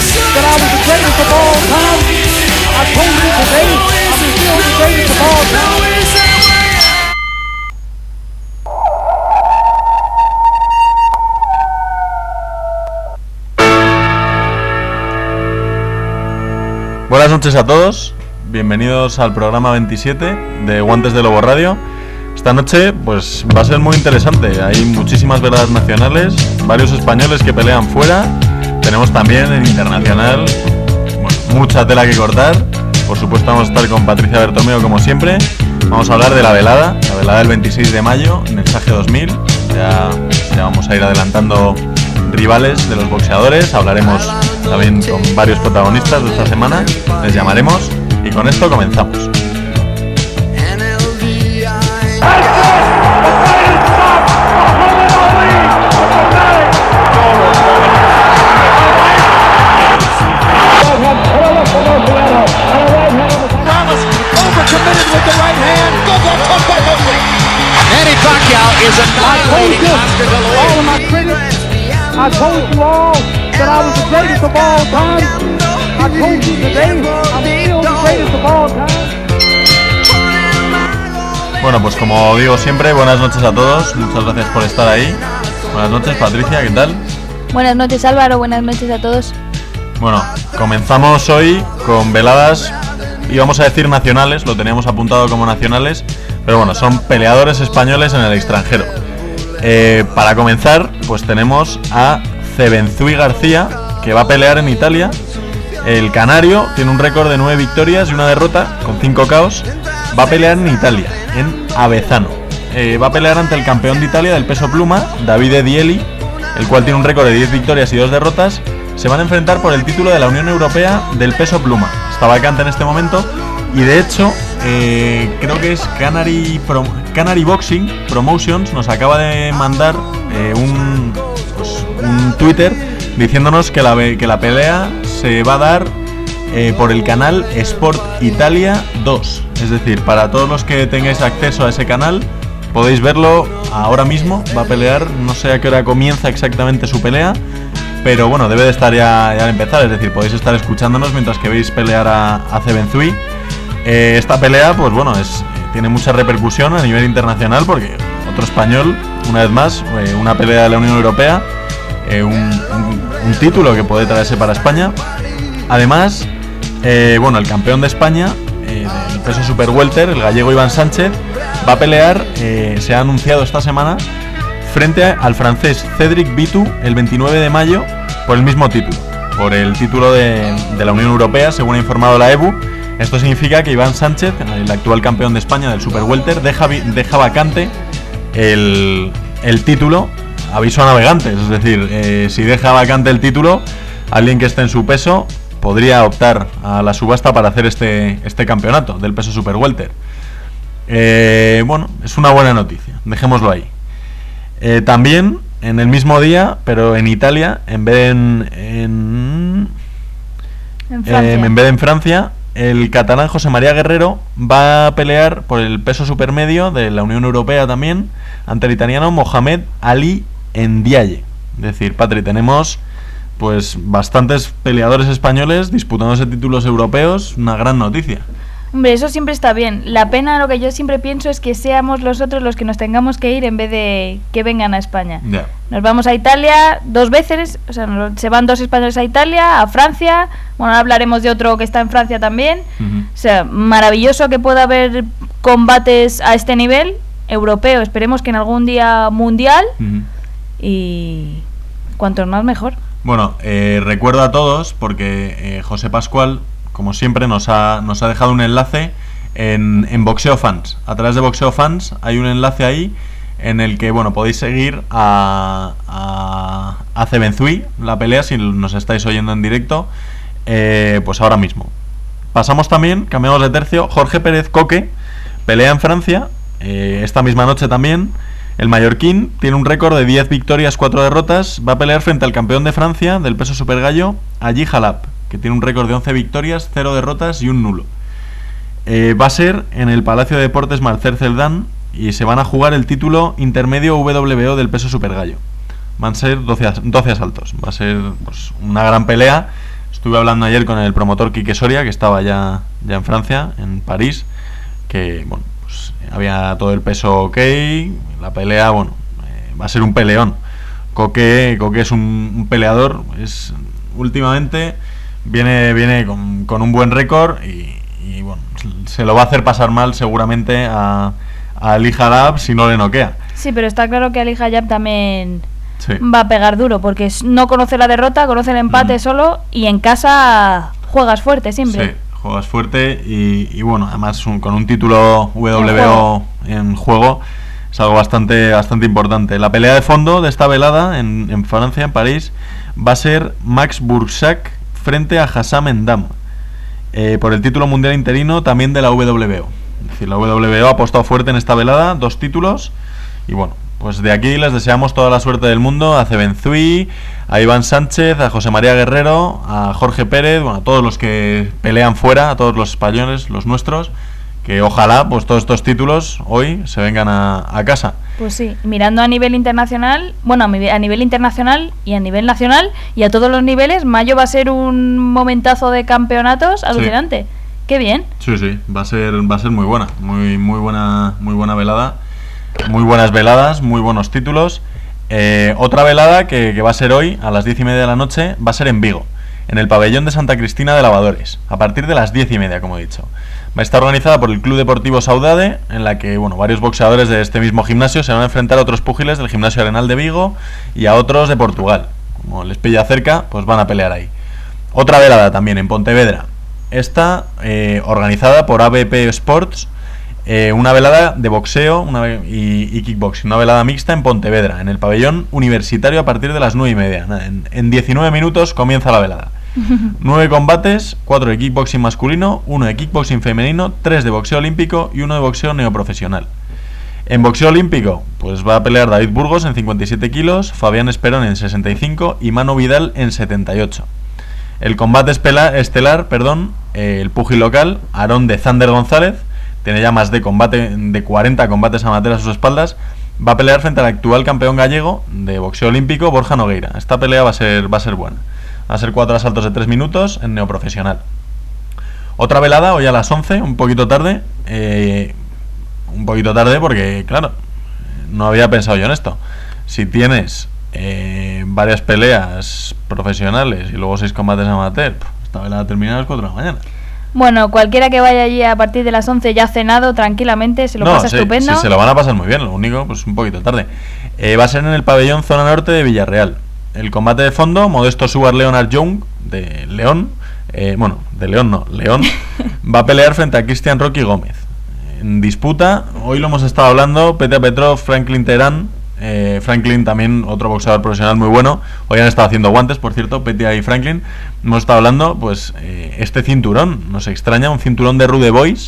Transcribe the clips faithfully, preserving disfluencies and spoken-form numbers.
that I was the greatest of all time. I told you today, I'm still the greatest of all time. Buenas noches a todos, bienvenidos al programa veintisiete de Guantes de Lobo Radio. Esta noche pues va a ser muy interesante, hay muchísimas verdades nacionales, varios españoles que pelean fuera, tenemos también en internacional bueno, mucha tela que cortar. Por supuesto vamos a estar con Patricia Bertomeo como siempre, vamos a hablar de la velada, la velada del veintiséis de mayo en el SAGE dos mil, ya, ya vamos a ir adelantando rivales de los boxeadores, hablaremos también con varios protagonistas de esta semana, les llamaremos y con esto comenzamos. Manny Pacquiao is annihilating Oscar De La Hoya. I told you all that I was the greatest of all time. I told you today, I'm still the greatest of all time. Bueno, pues como digo siempre, buenas noches a todos, muchas gracias por estar ahí. Buenas noches, Patricia, ¿qué tal? Buenas noches, Álvaro, buenas noches a todos. Bueno, comenzamos hoy con veladas, íbamos a decir nacionales, lo teníamos apuntado como nacionales, pero bueno, son peleadores españoles en el extranjero. Eh, para comenzar, pues tenemos a Cebenzui García, que va a pelear en Italia. El canario tiene un récord de nueve victorias y una derrota, con cinco caos. Va a pelear en Italia, en Avezzano. Eh, va a pelear ante el campeón de Italia del peso pluma, Davide Dieli, el cual tiene un récord de diez victorias y dos derrotas. Se van a enfrentar por el título de la Unión Europea del peso pluma. Está vacante en este momento. Y de hecho, eh, creo que es Canary, Pro, Canary Boxing Promotions nos acaba de mandar eh, un, pues, un Twitter diciéndonos que la, que la pelea se va a dar eh, por el canal Sport Italia dos. Es decir, para todos los que tengáis acceso a ese canal, podéis verlo ahora mismo. Va a pelear, no sé a qué hora comienza exactamente su pelea, pero bueno, debe de estar ya, ya al empezar. Es decir, podéis estar escuchándonos mientras que veis pelear a, a Cebenzui. Eh, esta pelea, pues bueno, es, eh, tiene mucha repercusión a nivel internacional porque otro español, una vez más, eh, una pelea de la Unión Europea, eh, un, un, un título que puede traerse para España. Además, eh, bueno, el campeón de España eh, del peso super welter, el gallego Iván Sánchez, va a pelear, eh, se ha anunciado esta semana, frente al francés Cédric Vitu el veintinueve de mayo por el mismo título, por el título de, de la Unión Europea, según ha informado la E B U. Esto significa que Iván Sánchez, el actual campeón de España del Super Welter, deja, deja vacante el, el título, aviso a navegantes, es decir, eh, si deja vacante el título, alguien que esté en su peso podría optar a la subasta para hacer este, este campeonato del peso Super Welter. Eh, bueno, es una buena noticia, dejémoslo ahí. Eh, también, en el mismo día, pero en Italia, en vez de en, en, En Francia. eh, en vez de en Francia, el catalán José María Guerrero va a pelear por el peso supermedio de la Unión Europea también ante el italiano Mohamed Ali Ndiaye. Es decir, Patri, tenemos pues bastantes peleadores españoles disputándose títulos europeos, una gran noticia. Hombre, eso siempre está bien. La pena, lo que yo siempre pienso es que seamos nosotros los que nos tengamos que ir en vez de que vengan a España. Ya. Nos vamos a Italia dos veces, o sea, nos- se van dos españoles a Italia, a Francia, bueno, ahora hablaremos de otro que está en Francia también. Uh-huh. O sea, maravilloso que pueda haber combates a este nivel europeo, esperemos que en algún día mundial, Uh-huh. y cuantos más mejor. Bueno, eh, recuerdo a todos porque eh, José Pascual, como siempre, nos ha, nos ha dejado un enlace en, en Boxeo Fans. A través de Boxeo Fans hay un enlace ahí en el que, bueno, podéis seguir a, a, a Cebenzui, la pelea, si nos estáis oyendo en directo, eh, pues ahora mismo. Pasamos también, cambiamos de tercio, Jorge Pérez Coque, pelea en Francia, eh, esta misma noche también. El mallorquín tiene un récord de diez victorias, cuatro derrotas, va a pelear frente al campeón de Francia del peso supergallo, Agi Halap, que tiene un récord de once victorias, cero derrotas y un nulo. Eh, va a ser en el Palacio de Deportes Marcel Celdán y se van a jugar el título intermedio W W O del peso supergallo. Van a ser doce, as- doce asaltos, va a ser pues, una gran pelea. estuve hablando ayer con el promotor Quique Soria, que estaba ya, ya en Francia, en París, que bueno, pues había todo el peso ok, la pelea, bueno, eh, va a ser un peleón. Coque, Coque es un, un peleador, es últimamente viene viene con, con un buen récord y, y bueno, se lo va a hacer pasar mal seguramente a, a Ali Jalab si no le noquea. Sí, pero está claro que Ali Jalab también Sí. va a pegar duro, porque no conoce la derrota, conoce el empate mm. solo, y en casa juegas fuerte siempre. Sí, juegas fuerte y, y bueno, además un, con un título W W O en juego es algo bastante bastante importante. La pelea de fondo de esta velada en, en Francia, en París, va a ser Max Bursak frente a Hassam Endam, eh, por el título mundial interino también de la W W O. Es decir, la W W O ha apostado fuerte en esta velada, dos títulos, y bueno, pues de aquí les deseamos toda la suerte del mundo a Cebenzui, a Iván Sánchez, a José María Guerrero, a Jorge Pérez, bueno, a todos los que pelean fuera, a todos los españoles, los nuestros, que ojalá pues todos estos títulos hoy se vengan a, a casa. Pues sí, mirando a nivel internacional, bueno, a nivel internacional y a nivel nacional y a todos los niveles, mayo va a ser un momentazo de campeonatos alucinante. Sí. Qué bien. Sí, sí, va a ser va a ser muy buena, muy muy buena, muy buena velada. Muy buenas veladas, muy buenos títulos. Eh, otra velada que, que va a ser hoy a las diez y media de la noche va a ser en Vigo, en el pabellón de Santa Cristina de Lavadores, a partir de las diez y media, como he dicho. Va a estar organizada por el Club Deportivo Saudade, en la que bueno, varios boxeadores de este mismo gimnasio se van a enfrentar a otros púgiles del Gimnasio Arenal de Vigo y a otros de Portugal. Como les pilla cerca, pues van a pelear ahí. Otra velada también en Pontevedra. Esta eh, organizada por A B P Sports. Eh, una velada de boxeo una, y, y kickboxing, una velada mixta en Pontevedra, en el pabellón universitario a partir de las nueve y media. En, en diecinueve minutos comienza la velada. Nueve combates, cuatro de kickboxing masculino, uno de kickboxing femenino, tres de boxeo olímpico y uno de boxeo neoprofesional. En boxeo olímpico, pues va a pelear David Burgos en cincuenta y siete kilos, Fabián Esperón en sesenta y cinco y Mano Vidal en setenta y ocho. El combate estelar, estelar perdón, eh, el púgil local, Aarón de Zander González, tiene ya más de combate de cuarenta combates amateur a sus espaldas, va a pelear frente al actual campeón gallego de boxeo olímpico, Borja Nogueira. Esta pelea va a ser va a ser buena. Va a ser cuatro asaltos de tres minutos en neoprofesional. Otra velada, hoy a las once, un poquito tarde. Eh, un poquito tarde porque, claro, no había pensado yo en esto. Si tienes eh, varias peleas profesionales y luego seis combates amateur, esta velada termina a las cuatro de la mañana. Bueno, cualquiera que vaya allí a partir de las once ya ha cenado tranquilamente, se lo no, pasa sí, estupendo. Sí, se lo van a pasar muy bien, lo único, pues un poquito tarde. Eh, va a ser en el pabellón Zona Norte de Villarreal. El combate de fondo, Modesto Sugar Leonard Young, de León, eh, bueno, de León no, León, va a pelear frente a Cristian Rocky Gómez. En disputa, hoy lo hemos estado hablando, Petya Petrov, Franklin Terán, eh, Franklin también, otro boxeador profesional muy bueno. Hoy han estado haciendo guantes, por cierto, Petya y Franklin. Hemos estado hablando, pues, eh, este cinturón, nos extraña, un cinturón de Rude Boys.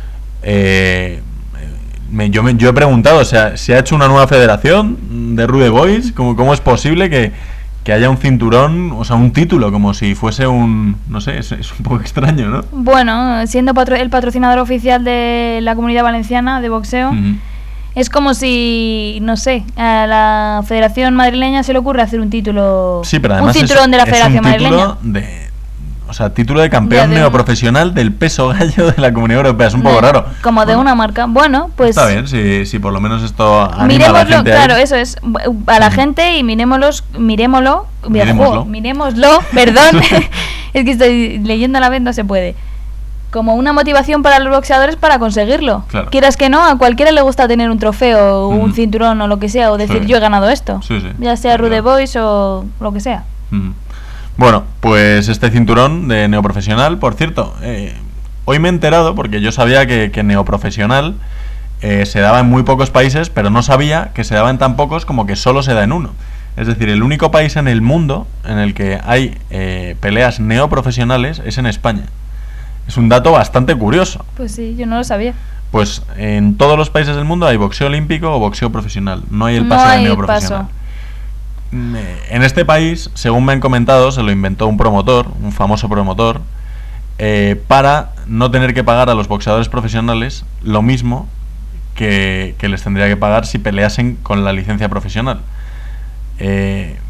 Eh, me, yo, me, yo he preguntado, o sea, ¿se ha hecho una nueva federación de Rude Boys? ¿Cómo, cómo es posible que, que haya un cinturón, o sea, un título, como si fuese un, no sé, es, es un poco extraño, ¿no? Bueno, siendo patro, el patrocinador oficial de la Comunidad Valenciana de boxeo, uh-huh. Es como si, no sé, a la Federación Madrileña se le ocurre hacer un título, sí, pero además un cinturón es, de la Federación es un título Madrileña. De, o sea, título de campeón de neoprofesional del peso gallo de la Comunidad Europea, es un poco de, raro. Como bueno, de una marca. Bueno, pues está bien, si, si por lo menos esto anima miremoslo, a la gente claro, ahí. eso es, a la uh-huh. gente y miremoslos, miremoslo, miremoslo, miremoslo, perdón, es que estoy leyendo a la vez, no se puede. Como una motivación para los boxeadores para conseguirlo. Claro. Quieras que no, a cualquiera le gusta tener un trofeo, uh-huh. un cinturón o lo que sea, o decir sí. yo he ganado esto. Sí, sí. Ya sea Rude Boys o lo que sea. Uh-huh. Bueno, pues este cinturón de neoprofesional, por cierto, eh, hoy me he enterado, porque yo sabía que, que neoprofesional eh, se daba en muy pocos países, pero no sabía que se daba en tan pocos como que solo se da en uno. Es decir, el único país en el mundo en el que hay eh, peleas neoprofesionales es en España. Es un dato bastante curioso. Pues sí, yo no lo sabía. Pues en todos los países del mundo hay boxeo olímpico o boxeo profesional. No hay el paso no hay de neoprofesional. Paso. En este país, según me han comentado, se lo inventó un promotor, un famoso promotor, eh, para no tener que pagar a los boxeadores profesionales lo mismo que, que les tendría que pagar si peleasen con la licencia profesional. Eh,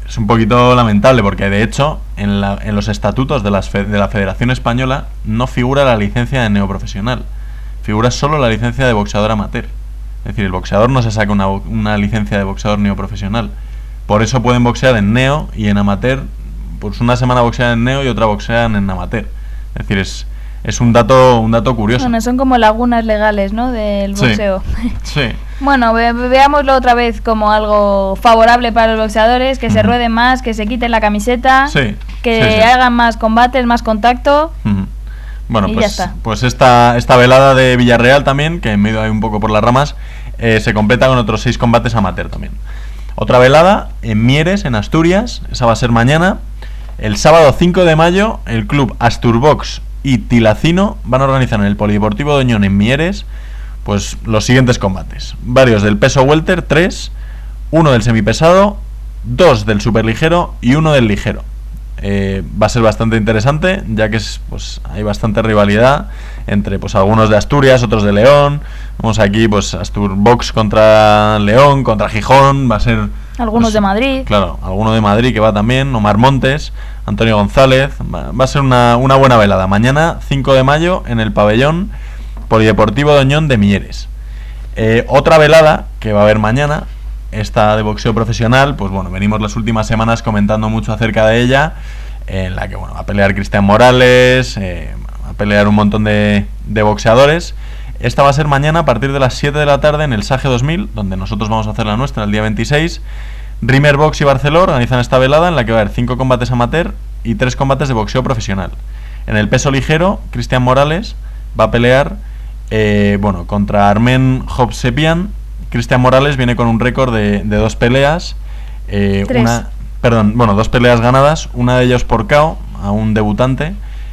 es un poquito lamentable porque de hecho en, la, en los estatutos de, las fe, de la Federación Española no figura la licencia de neoprofesional, figura solo la licencia de boxeador amateur. Es decir, el boxeador no se saca una, una licencia de boxeador neoprofesional. Por eso pueden boxear en neo y en amateur, pues una semana boxean en neo y otra boxean en amateur. Es decir, es, es un dato un dato curioso. Bueno, son como lagunas legales, ¿no?, del boxeo. Sí, sí. Bueno, ve veámoslo otra vez como algo favorable para los boxeadores, que uh-huh. se rueden más, que se quiten la camiseta, sí, que sí, sí. hagan más combates, más contacto. Uh-huh. Bueno, y pues, ya está. pues esta, esta velada de Villarreal también, que me he ido ahí un poco por las ramas, eh, se completa con otros seis combates amateur también. Otra velada en Mieres, en Asturias, esa va a ser mañana. El sábado cinco de mayo, el club Asturbox y Tilacino van a organizar en el Polideportivo de Oñón en Mieres pues los siguientes combates. Varios del peso welter, tres, uno del semipesado, dos del superligero y uno del ligero. Eh, va a ser bastante interesante, ya que es, pues hay bastante rivalidad entre pues algunos de Asturias, otros de León. Vamos aquí, pues Asturbox contra León, contra Gijón, va a ser... Algunos pues, de Madrid. Claro, alguno de Madrid que va también, Omar Montes, Antonio González. Va, va a ser una, una buena velada. Mañana, cinco de mayo, en el pabellón Polideportivo de Oñón de Mieres. Eh, otra velada que va a haber mañana, esta de boxeo profesional, pues bueno, venimos las últimas semanas comentando mucho acerca de ella, en la que bueno, va a pelear Cristian Morales, eh, va a pelear un montón de, de boxeadores. Esta va a ser mañana a partir de las siete de la tarde en el Sage dos mil, donde nosotros vamos a hacer la nuestra el día veintiséis. Rimer Box y Barceló organizan esta velada en la que va a haber cinco combates amateur y tres combates de boxeo profesional. En el peso ligero, Cristian Morales va a pelear eh, bueno, contra Armen Hovsepian. Cristian Morales viene con un récord de, de dos peleas, eh, Tres. una, perdón, bueno, dos peleas ganadas, una de ellas por K O a un debutante,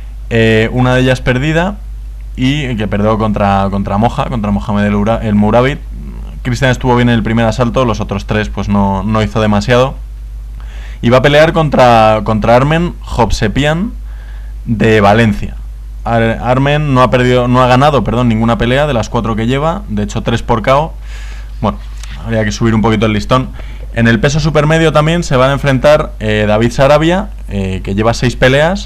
eh, una de ellas perdida y que perdió contra contra Moja, contra Mohamed el, Ura, el Mourabit. Cristian estuvo bien en el primer asalto, los otros tres pues no, no hizo demasiado. Y va a pelear contra, contra Armen Hovsepian de Valencia. Ar, Armen no ha perdido, no ha ganado, perdón, ninguna pelea de las cuatro que lleva, de hecho tres por K O. Bueno, habría que subir un poquito el listón. En el peso supermedio también se van a enfrentar eh, David Sarabia, eh, que lleva seis peleas,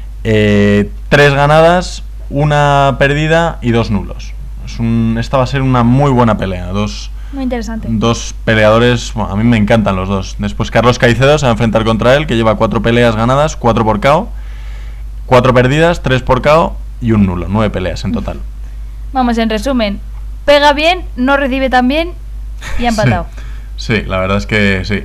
eh, tres ganadas, una perdida y dos nulos. Es un, esta va a ser una muy buena pelea. Dos, muy interesante. Dos peleadores, bueno, a mí me encantan los dos. Después Carlos Caicedo se va a enfrentar contra él, que lleva cuatro peleas ganadas, cuatro por K O, cuatro perdidas, tres por K O y un nulo. Nueve peleas en total. Vamos, en resumen, pega bien, no recibe tan bien y ha empatado. Sí, sí, la verdad es que sí.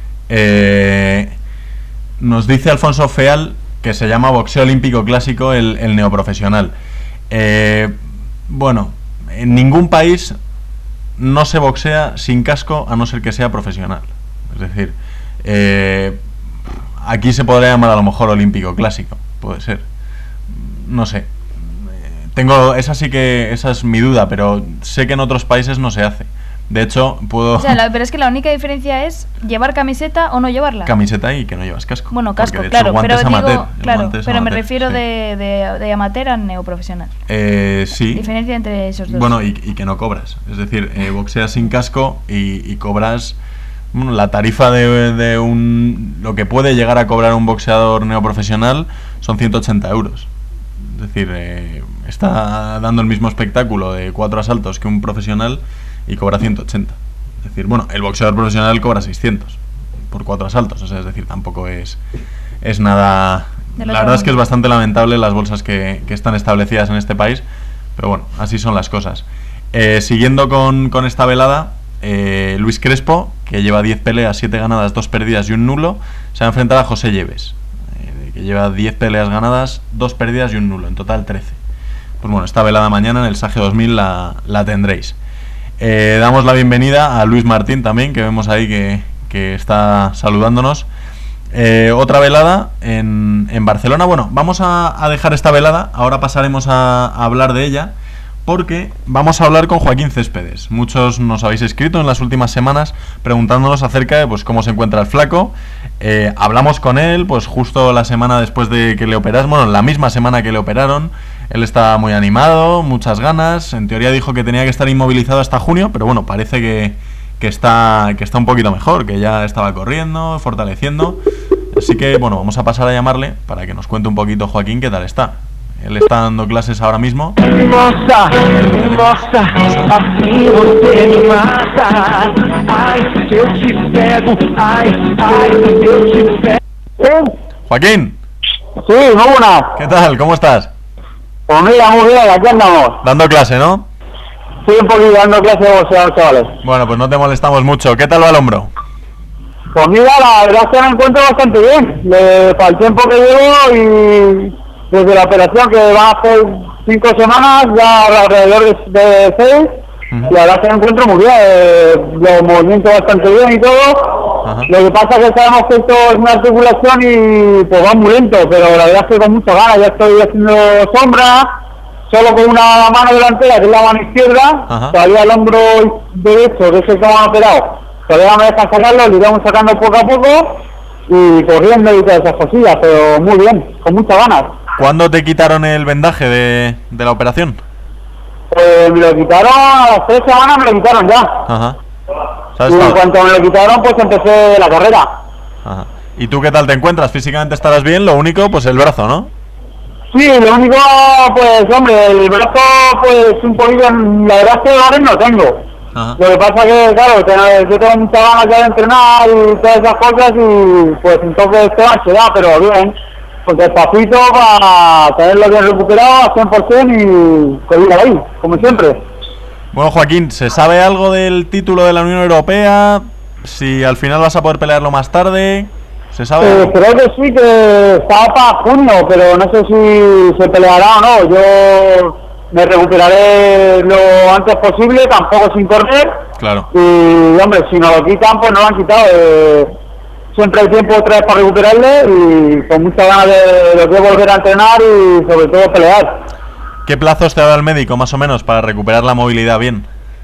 Eh, nos dice Alfonso Feal que se llama boxeo olímpico clásico el, el neoprofesional. Eh, bueno, en ningún país no se boxea sin casco a no ser que sea profesional. Es decir, eh, aquí se podría llamar a lo mejor olímpico clásico, puede ser. No sé. Tengo, esa sí que, esa es mi duda, pero sé que en otros países no se hace. De hecho, puedo... O sea, la, pero es que la única diferencia es llevar camiseta o no llevarla. Camiseta y que no llevas casco. Bueno, casco, porque, claro, hecho, pero digo, amateur, claro, pero amateur, me refiero sí. de, de, de amateur a neoprofesional. Eh, sí. Diferencia entre esos dos. Bueno, y, y que no cobras. Es decir, eh, boxeas sin casco y, y cobras... Bueno, la tarifa de, de un... Lo que puede llegar a cobrar un boxeador neoprofesional son ciento ochenta euros. Es decir, eh, está dando el mismo espectáculo de cuatro asaltos que un profesional y cobra ciento ochenta. Es decir, bueno, el boxeador profesional cobra seiscientos por cuatro asaltos. O sea, es decir, tampoco es, es nada... La verdad es que es bastante lamentable las bolsas que, que están establecidas en este país. Pero bueno, así son las cosas. Eh, siguiendo con, con esta velada, eh, Luis Crespo, que lleva diez peleas, siete ganadas, dos perdidas y un nulo, se va a enfrentar a José Lleves, que lleva diez peleas ganadas, dos perdidas y un nulo, en total trece. Pues bueno, esta velada mañana en el Sage dos mil la, la tendréis. Eh, damos la bienvenida a Luis Martín también, que vemos ahí que, que está saludándonos. Eh, otra velada en, en Barcelona. Bueno, vamos a, a dejar esta velada, ahora pasaremos a, a hablar de ella, porque vamos a hablar con Joaquín Céspedes. Muchos nos habéis escrito en las últimas semanas preguntándonos acerca de pues cómo se encuentra el flaco. Eh, hablamos con él pues justo la semana después de que le operaron, bueno, la misma semana que le operaron. Él estaba muy animado, muchas ganas. En teoría dijo que tenía que estar inmovilizado hasta junio, pero bueno, parece que, que está, que está un poquito mejor, que ya estaba corriendo, fortaleciendo. Así que, bueno, vamos a pasar a llamarle para que nos cuente un poquito Joaquín qué tal está. Él está dando clases ahora mismo. Hermosa, hermosa, assim você me mata. Ai, eu te pego, ai, ai, eu te pego. Joaquín, Sí, muy buenas. ¿qué tal? ¿Cómo estás? Pues mira, muy bien, aquí andamos. Dando clase, ¿no? Estoy un poquito dando clase de boxeo a los chavales. Bueno, pues no te molestamos mucho. ¿Qué tal va el hombro? Pues mira, la verdad es que me encuentro bastante bien. De, para el tiempo que llevo y desde la operación, que va a hacer cinco semanas, ya alrededor de, de seis, Uh-huh. y la verdad es que me encuentro muy bien. Eh, los movimientos bastante bien y todo. Ajá. Lo que pasa es que sabemos que esto es una articulación y pues va muy lento, pero la verdad es que con muchas ganas. Ya estoy haciendo sombra, solo con una mano delantera, que es la mano izquierda. Ajá. Todavía el hombro derecho, que es el que me han operado, todavía me dejan sacarlo, lo iremos sacando poco a poco y corriendo y todas esas cosillas, pero muy bien, con muchas ganas. ¿Cuándo te quitaron el vendaje de, de la operación? Pues me lo quitaron a las tres semanas, me lo quitaron ya. Ajá. ¿Sabes? Y en cuanto me lo quitaron, pues empecé la carrera. Ajá. ¿Y tú qué tal te encuentras? Físicamente estarás bien, lo único, pues el brazo, ¿no? Sí, lo único, pues hombre, el brazo, pues un poquito, la verdad es que ahora no tengo. Ajá. Lo que pasa que, claro, te- yo tengo muchas ganas ya de entrenar y todas esas cosas y pues entonces tengo ansiedad, pero bien, pues despacito para tenerlo bien recuperado al cien por ciento y seguir ahí, como siempre. Bueno, Joaquín, ¿se sabe algo del título de la Unión Europea? Si al final vas a poder pelearlo más tarde, ¿se sabe Eh, algo? creo que sí, que estaba para junio, pero no sé si se peleará o no. Yo me recuperaré lo antes posible, tampoco sin correr. Claro. Y, hombre, si nos lo quitan, pues nos lo han quitado. Eh, siempre hay tiempo otra vez para recuperarle y con muchas ganas de, de que volver a entrenar y sobre todo pelear. ¿Qué plazos te ha dado el médico, más o menos, para recuperar la movilidad bien?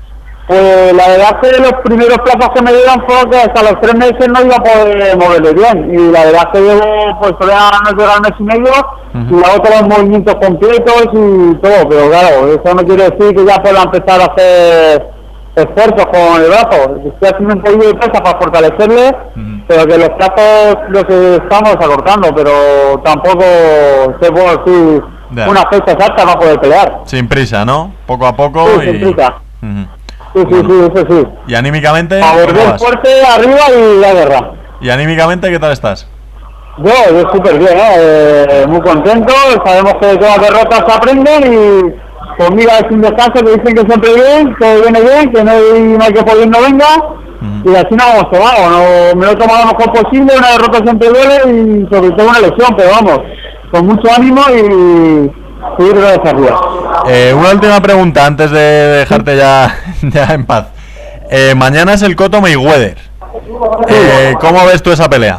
Pues la verdad es que los primeros plazos que me dieron fue que hasta los tres meses no iba a poder moverle bien. Y la verdad es que llevo, pues todavía no llega al mes y medio, Ujú. y hago todos los movimientos completos y todo. Pero claro, eso no quiere decir que ya pueda empezar a hacer esfuerzos con el brazo. Estoy haciendo un poquito de pesa para fortalecerle, Ujú. pero que los plazos los estamos acortando, pero tampoco se puede decir Ya. una fecha exacta para poder pelear. Sin prisa, ¿no? Poco a poco Sí, y... sin prisa. Ujú. Sí, sí, Bueno. sí, eso sí. ¿Y anímicamente? A ¿Cómo volver vas? fuerte arriba y la guerra. ¿Y anímicamente qué tal estás? Yo, yo súper bien, ¿eh? Eh, muy contento. Sabemos que de todas las derrotas se aprenden y pues mira, es un descanso que dicen que siempre bien, que viene bien, que no hay, no hay que por bien no venga. Ujú. Y así no vamos tomado, no, me lo he tomado lo mejor posible. Una derrota siempre duele y sobre todo una lesión, pero vamos, con mucho ánimo y seguir de arriba. Eh, una última pregunta antes de dejarte ya, ya en paz. Eh, mañana es el Cotto Mayweather. Eh, ¿Cómo ves tú esa pelea?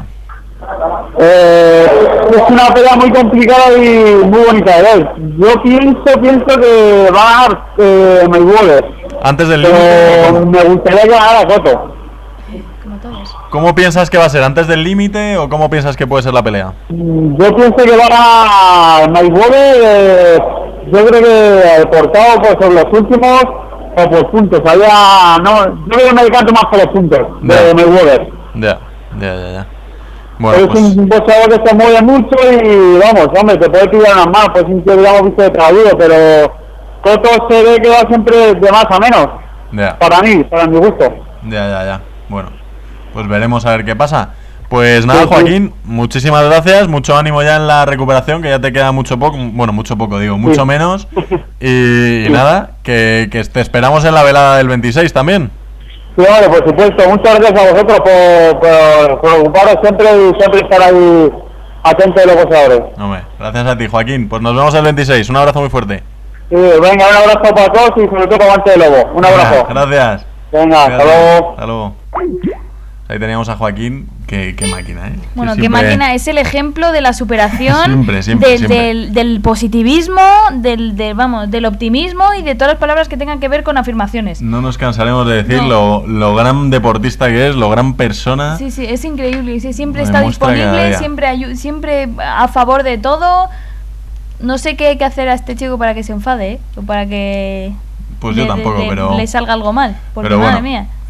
Eh, es una pelea muy complicada y muy bonita de ver. Yo pienso, pienso que va a ganar eh, Mayweather, Antes del límite, pero ¿cómo? me gustaría que ganara Cotto. Como todos. ¿Cómo piensas que va a ser? ¿Antes del límite o cómo piensas que puede ser la pelea? Mm, Yo pienso que va a ganar Mayweather, eh, yo creo que portado pues, por los últimos o por puntos. Había, no, yo creo que me decanto más por los puntos de Ya. Mayweather. Ya, ya, ya, ya. Es Bueno, pues un boxeador que se mueve mucho y vamos, hombre, te puede pillar unas manos, pues sin que digamos visto de traído, pero Cotto se ve que va siempre de más a menos, ya, para mí, para mi gusto. ya, ya, ya. Bueno, pues veremos a ver qué pasa. Pues nada, Sí, sí. Joaquín, muchísimas gracias, mucho ánimo ya en la recuperación, que ya te queda mucho poco, bueno, mucho poco digo, mucho Sí. menos. Y, y nada, que, que te esperamos en la velada del veintiséis también. Sí, vale, por supuesto, muchas gracias a vosotros por, por, por ocuparos siempre y siempre estar ahí atentos de los boxeadores. Hombre, gracias a ti, Joaquín. Pues nos vemos el veintiséis, un abrazo muy fuerte. Sí, venga, un abrazo para todos y sobre todo para Guante de Lobo. Un abrazo. Gracias. Venga, hasta Cuídate. luego. Hasta luego. Ahí teníamos a Joaquín, qué, qué máquina, ¿eh? Bueno, Que qué siempre- máquina, es el ejemplo de la superación, Siempre, siempre, del, siempre. Del, del positivismo, del, del, vamos, del optimismo y de todas las palabras que tengan que ver con afirmaciones. No nos cansaremos de decir No. lo, lo gran deportista que es, lo gran persona. Sí, sí, es increíble, sí, siempre Lo está demuestra cada disponible, día. siempre, ayu- siempre a favor de todo. No sé qué hay que hacer a este chico para que se enfade, ¿eh? O para que Pues yo le- tampoco, le- pero- le salga algo mal, porque pero madre bueno, mía.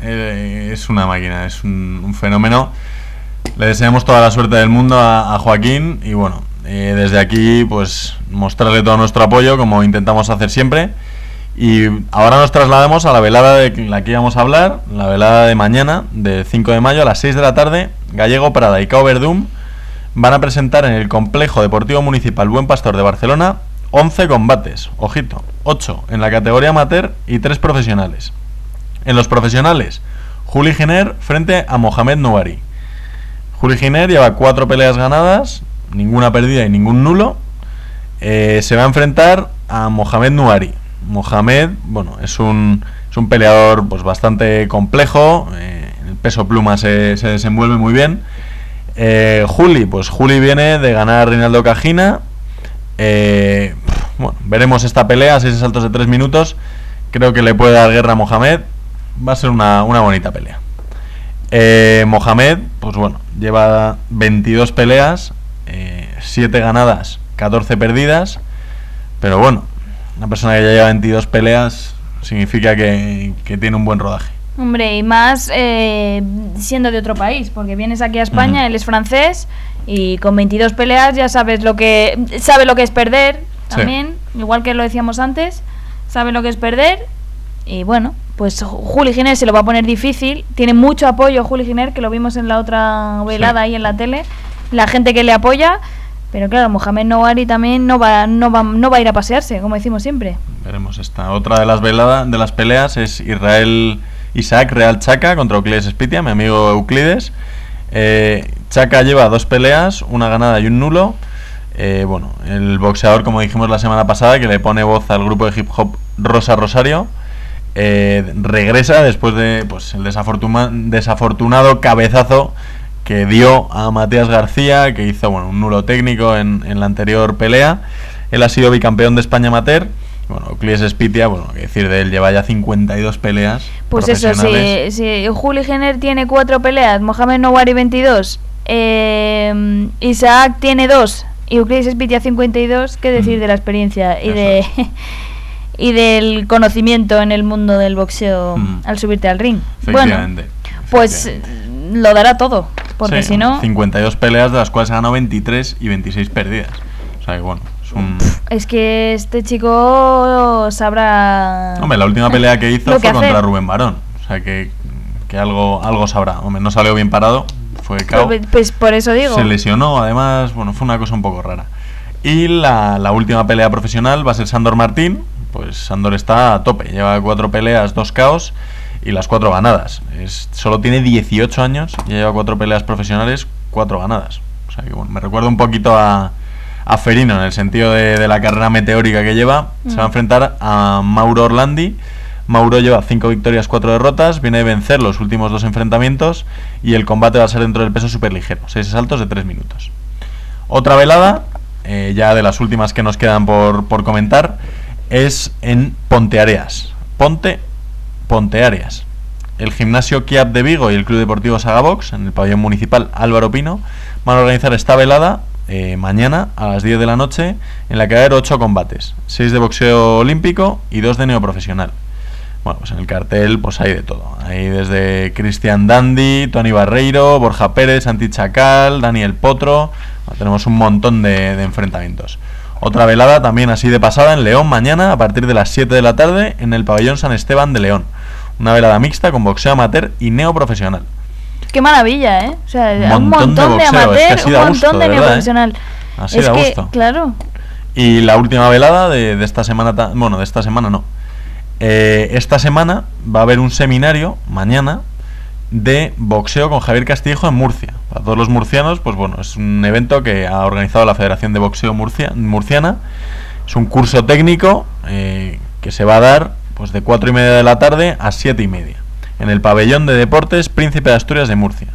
eh, es una máquina, es un, un fenómeno. Le deseamos toda la suerte del mundo a, a Joaquín y bueno, eh, desde aquí pues mostrarle todo nuestro apoyo como intentamos hacer siempre. Y ahora nos trasladamos a la velada de la que íbamos a hablar, la velada de mañana, del cinco de mayo a las seis de la tarde. Gallego Prada y Cao Verdum van a presentar en el Complejo Deportivo Municipal Buen Pastor de Barcelona once combates, ojito, ocho en la categoría amateur y tres profesionales. En los profesionales, Juli Giner frente a Mohamed Nouari. Juli Giner lleva cuatro peleas ganadas, ninguna perdida y ningún nulo. Eh, se va a enfrentar a Mohamed Nouari. Mohamed, bueno, es un, es un peleador pues bastante complejo, eh, en el peso pluma se, se desenvuelve muy bien. Eh, Juli, pues Juli viene de ganar a Reinaldo Cajina. Eh, bueno, veremos esta pelea, seis asaltos de tres minutos. Creo que le puede dar guerra a Mohamed. Va a ser una, una bonita pelea. Eh, Mohamed, pues bueno, lleva veintidós peleas, eh, siete ganadas, catorce perdidas. Pero bueno, una persona que ya lleva veintidós peleas significa que, que tiene un buen rodaje. Hombre, y más eh, siendo de otro país, porque vienes aquí a España, uh-huh. Él es francés y con veintidós peleas ya sabes lo que sabe lo que es perder también, sí. Igual que lo decíamos antes, sabe lo que es perder y bueno, pues Juli Giner se lo va a poner difícil, tiene mucho apoyo Juli Giner, que lo vimos en la otra velada sí. Ahí en la tele, la gente que le apoya. Pero claro, Mohamed Nouari también no va, no va, no va a ir a pasearse, como decimos siempre. Veremos esta. Otra de las veladas, de las peleas es Israel Isaac Real Chaka contra Euclides Spitia, mi amigo Euclides. Eh, Chaka lleva dos peleas, una ganada y un nulo. Eh, bueno, el boxeador, como dijimos la semana pasada, que le pone voz al grupo de hip hop Rosa Rosario, eh, regresa después de pues el desafortuna- desafortunado cabezazo que dio a Matías García, que hizo bueno un nulo técnico en, en la anterior pelea. Él ha sido bicampeón de España amateur. Bueno, Euclides Spitia, bueno, qué decir de él, lleva ya cincuenta y dos peleas. Pues eso, si, si Juli Giner tiene cuatro peleas, Mohamed Nouari veintidós, eh, Isaac tiene dos y Euclides Spitia cincuenta y dos, qué decir mm. de la experiencia y eso. de y del conocimiento en el mundo del boxeo mm. al subirte al ring. Bueno, pues lo dará todo. Porque sí, si no... cincuenta y dos peleas, de las cuales ha ganado veintitrés y veintiséis perdidas. O sea que bueno, es un... Es que este chico sabrá... Hombre, la última pelea que hizo fue contra Rubén Barón. O sea que, que algo, algo sabrá. Hombre, no salió bien parado, fue cao. Pues, pues por eso digo. Se lesionó, además, bueno, fue una cosa un poco rara. Y la, la última pelea profesional va a ser Sandor Martín. Pues Sandor está a tope, lleva cuatro peleas, dos caos y las cuatro ganadas. Es, solo tiene dieciocho años y lleva cuatro peleas profesionales, cuatro ganadas. O sea que bueno, me recuerda un poquito a, a Ferino en el sentido de, de la carrera meteórica que lleva. Mm. Se va a enfrentar a Mauro Orlandi. Mauro lleva cinco victorias, cuatro derrotas, viene de vencer los últimos dos enfrentamientos y el combate va a ser dentro del peso superligero, seis asaltos de tres minutos. Otra velada, eh, ya de las últimas que nos quedan por, por comentar, es en Ponteareas. Ponte Ponteareas. El gimnasio Kiap de Vigo y el Club Deportivo Sagabox, en el pabellón municipal Álvaro Pino, van a organizar esta velada eh, mañana a las diez de la noche, en la que va a haber ocho combates, seis de boxeo olímpico y dos de neoprofesional. Bueno, pues en el cartel pues hay de todo. Hay desde Cristian Dandy, Tony Barreiro, Borja Pérez, Santi Chacal, Daniel Potro. Bueno, tenemos un montón de, de enfrentamientos. Otra velada también así de pasada en León mañana a partir de las siete de la tarde en el pabellón San Esteban de León. Una velada mixta con boxeo amateur y neoprofesional. Qué maravilla, ¿eh? O sea, un montón, un montón de, boxeo, de amateur, es que un montón gusto, de, de neoprofesional. ¿Eh? Así es da que, gusto. Claro. Y la última velada de, de esta semana, ta- bueno, de esta semana no. Eh, esta semana va a haber un seminario mañana de boxeo con Javier Castillejo en Murcia. Para todos los murcianos, pues bueno, es un evento que ha organizado la Federación de Boxeo Murcia, Murciana. Es un curso técnico eh, que se va a dar pues de cuatro y media de la tarde a siete y media en el pabellón de deportes Príncipe de Asturias de Murcia.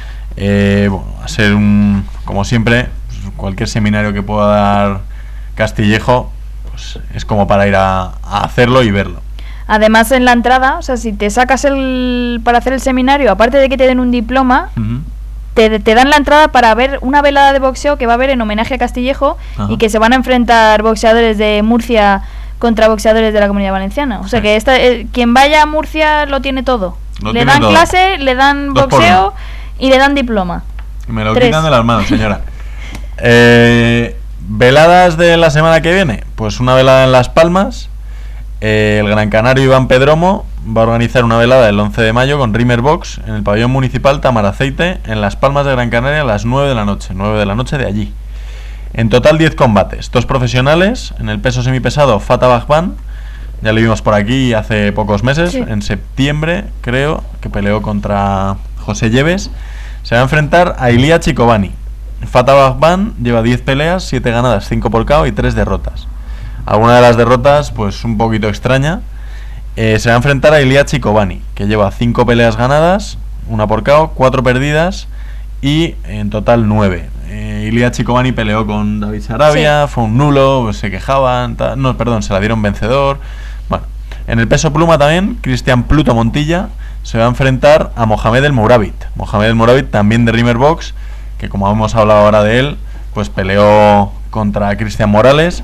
Eh, bueno, va a ser un, como siempre, pues cualquier seminario que pueda dar Castillejo, pues es como para ir a, a hacerlo y verlo. Además, en la entrada, o sea, si te sacas el para hacer el seminario, aparte de que te den un diploma, uh-huh. te, te dan la entrada para ver una velada de boxeo que va a haber en homenaje a Castillejo. Uh-huh. Y que se van a enfrentar boxeadores de Murcia contra boxeadores de la Comunidad Valenciana. O sea, sí. que esta, eh, quien vaya a Murcia lo tiene todo. Lo le tiene dan todo. clase, le dan Dos por boxeo uno. y le dan diploma. Y me lo Tres. quitan de las manos, señora. eh, ¿Veladas de la semana que viene? Pues una velada en Las Palmas. Eh, el Gran Canario Iván Pedromo va a organizar una velada el once de mayo con Rimmer Box en el pabellón municipal Tamaraceite en Las Palmas de Gran Canaria a las nueve de la noche. nueve de la noche de allí. En total diez combates, dos profesionales. En el peso semipesado Fatah Bahban, ya lo vimos por aquí hace pocos meses, Sí. en septiembre creo, que peleó contra José Lleves. Se va a enfrentar a Ilia Chicobani. Fatah Bahban lleva diez peleas, siete ganadas, cinco por K O y tres derrotas. Alguna de las derrotas pues un poquito extraña. Eh, se va a enfrentar a Ilia Chicobani, que lleva cinco peleas ganadas, una por K O, cuatro perdidas y en total nueve. Eh, Ilia Chicobani peleó con David Sarabia, Sí. fue un nulo, pues, se quejaban, ta- no, perdón, se la dieron vencedor. Bueno, en el peso pluma también, Cristian Pluto Montilla se va a enfrentar a Mohamed El Mourabit. Mohamed El Mourabit, también de Rimmer Box, que como hemos hablado ahora de él, pues peleó contra Cristian Morales.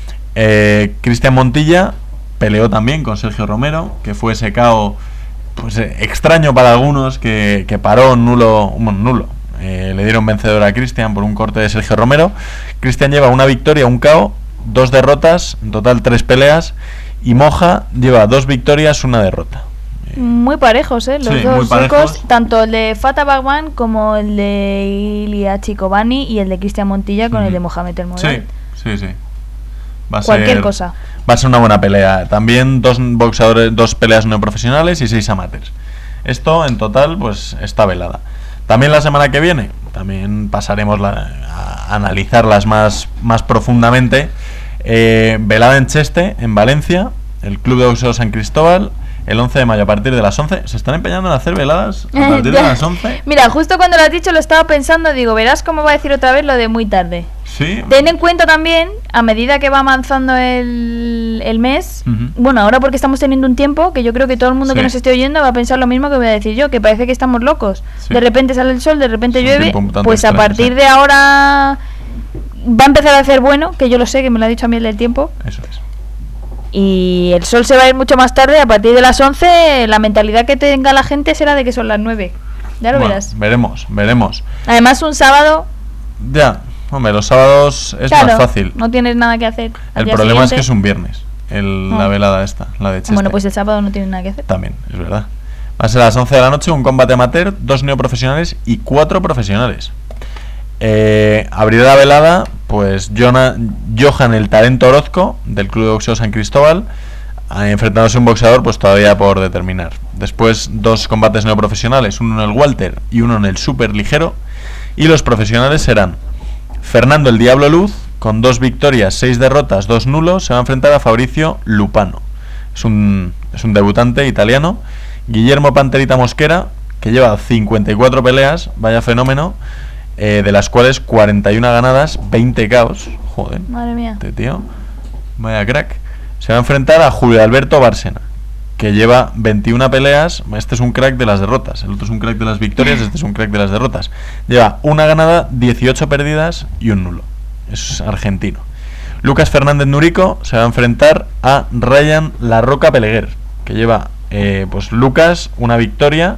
Eh, Cristian Montilla peleó también con Sergio Romero, que fue ese K O pues, eh, extraño para algunos, que, que paró nulo, bueno, nulo. Eh, le dieron vencedor a Cristian por un corte de Sergio Romero. Cristian lleva una victoria, un K O, dos derrotas, en total tres peleas, y Moja lleva dos victorias, una derrota. Muy parejos, ¿eh? Los Sí, muy dos parejos. suecos, tanto el de Fatah Bahban como el de Ilia Chicobani y el de Cristian Montilla con Ujú. el de Mohamed El Sí, Mourabit. sí, sí. Va a Cualquier ser- cosa. Va a ser una buena pelea. También dos boxeadores, dos peleas no profesionales y seis amateurs. Esto en total, pues está velada. También la semana que viene, también pasaremos la- a analizarlas más, más profundamente. Eh, velada en Cheste, en Valencia, el Club de Boxeo San Cristóbal, el once de mayo a partir de las once. Se están empeñando en hacer veladas a partir de Ya. las once. Mira, justo cuando lo has dicho lo estaba pensando, digo, verás cómo va a decir otra vez lo de muy tarde. Sí. Ten en cuenta también, a medida que va avanzando el, el mes, Ujú. bueno, ahora porque estamos teniendo un tiempo, que yo creo que todo el mundo Sí. que nos esté oyendo va a pensar lo mismo que voy a decir yo, que parece que estamos locos. Sí. De repente sale el sol, de repente Es un llueve, tiempo un tanto pues a extraño, partir sí. de ahora va a empezar a hacer bueno, que yo lo sé, que me lo ha dicho a mí el del tiempo, Eso es. y el sol se va a ir mucho más tarde, a partir de las once, la mentalidad que tenga la gente será de que son las nueve. Ya lo Bueno, verás. veremos, veremos. Además, un sábado, Ya, hombre, los sábados es claro, más fácil. no tienes nada que hacer. al El día problema es siguiente. que es un viernes, el, Ah. la velada esta, la de Cheste. Bueno, pues el sábado no tienes nada que hacer. También, es verdad. Va a ser a las once de la noche, un combate amateur, dos neoprofesionales y cuatro profesionales. Eh, abrirá la velada, pues Jona, Johan el Talento Orozco, del Club de Boxeo San Cristóbal, eh, enfrentándose a un boxeador pues todavía por determinar. Después dos combates neoprofesionales, uno en el Walter y uno en el Super Ligero. Y los profesionales serán Fernando el Diablo Luz, con dos victorias, seis derrotas, dos nulos, se va a enfrentar a Fabricio Lupano. Es un, es un debutante italiano. Guillermo Panterita Mosquera, que lleva cincuenta y cuatro peleas, vaya fenómeno, eh, de las cuales cuarenta y una ganadas, veinte K Os. Joder, Madre mía. este tío, vaya crack. Se va a enfrentar a Julio Alberto Bárcena, que lleva veintiuna peleas. Este es un crack de las derrotas, el otro es un crack de las victorias, este es un crack de las derrotas. Lleva una ganada, dieciocho perdidas y un nulo. Es argentino. Lucas Fernández Nurico se va a enfrentar a Ryan La Roca Peleguer, que lleva, eh, pues Lucas, una victoria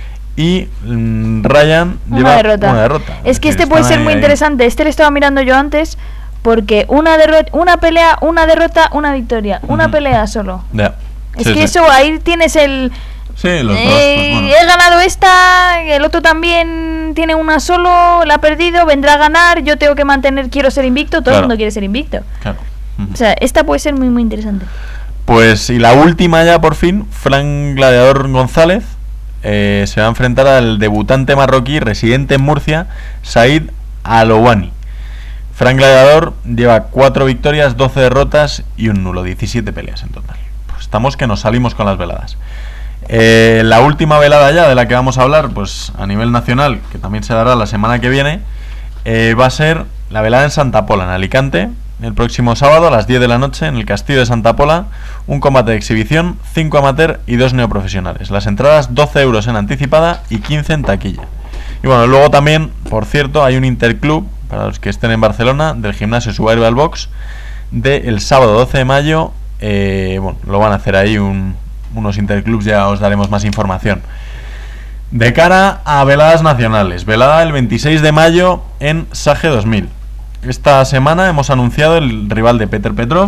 y mm, Ryan Una lleva derrota. una derrota. Es que decir, este puede están ser ahí, muy ahí. interesante. Este lo estaba mirando yo antes porque una derrota, una pelea, una derrota, una victoria, una Ujú. pelea solo. Ya. Es Sí, que sí. eso ahí tienes el Sí, los dos, eh, pues bueno. he ganado esta, el otro también tiene una solo, la ha perdido, vendrá a ganar, yo tengo que mantener, quiero ser invicto, todo Claro. el mundo quiere ser invicto. Claro. Ujú. O sea, esta puede ser muy muy interesante. Pues y la última ya por fin, Fran Gladiador González eh, se va a enfrentar al debutante marroquí residente en Murcia, Said Alouani. Fran Gladiador lleva cuatro victorias, doce derrotas y un nulo, diecisiete peleas en total. Pues estamos que nos salimos con las veladas. Eh, la última velada ya de la que vamos a hablar, pues a nivel nacional, que también se dará la semana que viene, eh, va a ser la velada en Santa Pola, en Alicante, el próximo sábado a las diez de la noche en el Castillo de Santa Pola, un combate de exhibición, cinco amateur y dos neoprofesionales. Las entradas doce euros en anticipada y quince en taquilla. Y bueno, luego también, por cierto, hay un interclub para los que estén en Barcelona del gimnasio Survival Box del sábado doce de mayo. Eh, bueno, lo van a hacer ahí un, unos interclubs, ya os daremos más información. De cara a veladas nacionales, velada el veintiséis de mayo en Sage dos mil. Esta semana hemos anunciado el rival de Peter Petrov.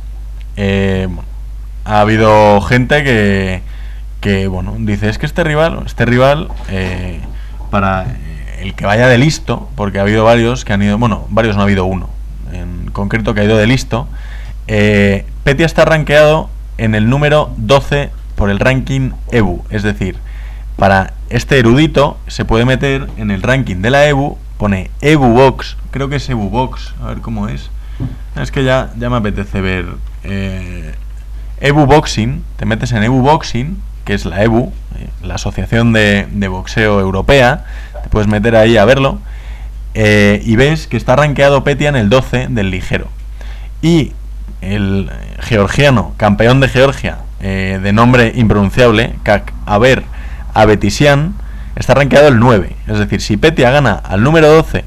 Eh, bueno, ha habido gente que, que bueno, dice, es que este rival, este rival, eh, para el que vaya de listo, porque ha habido varios que han ido, bueno, varios no ha habido uno, en concreto que ha ido de listo, eh, Petya está rankeado en el número doce por el ranking E B U, es decir, para este erudito se puede meter en el ranking de la E B U, pone E B U Box, creo que es E B U Box, a ver cómo es. Es que ya, ya me apetece ver eh, E B U Boxing, te metes en E B U Boxing, que es la E B U, eh, la Asociación de, de Boxeo Europea, te puedes meter ahí a verlo, eh, y ves que está rankeado Petya en el doce del ligero. Y el georgiano, campeón de Georgia, eh, de nombre impronunciable, Kakhaber Avetisian, está rankeado el nueve. Es decir, si Petya gana al número doce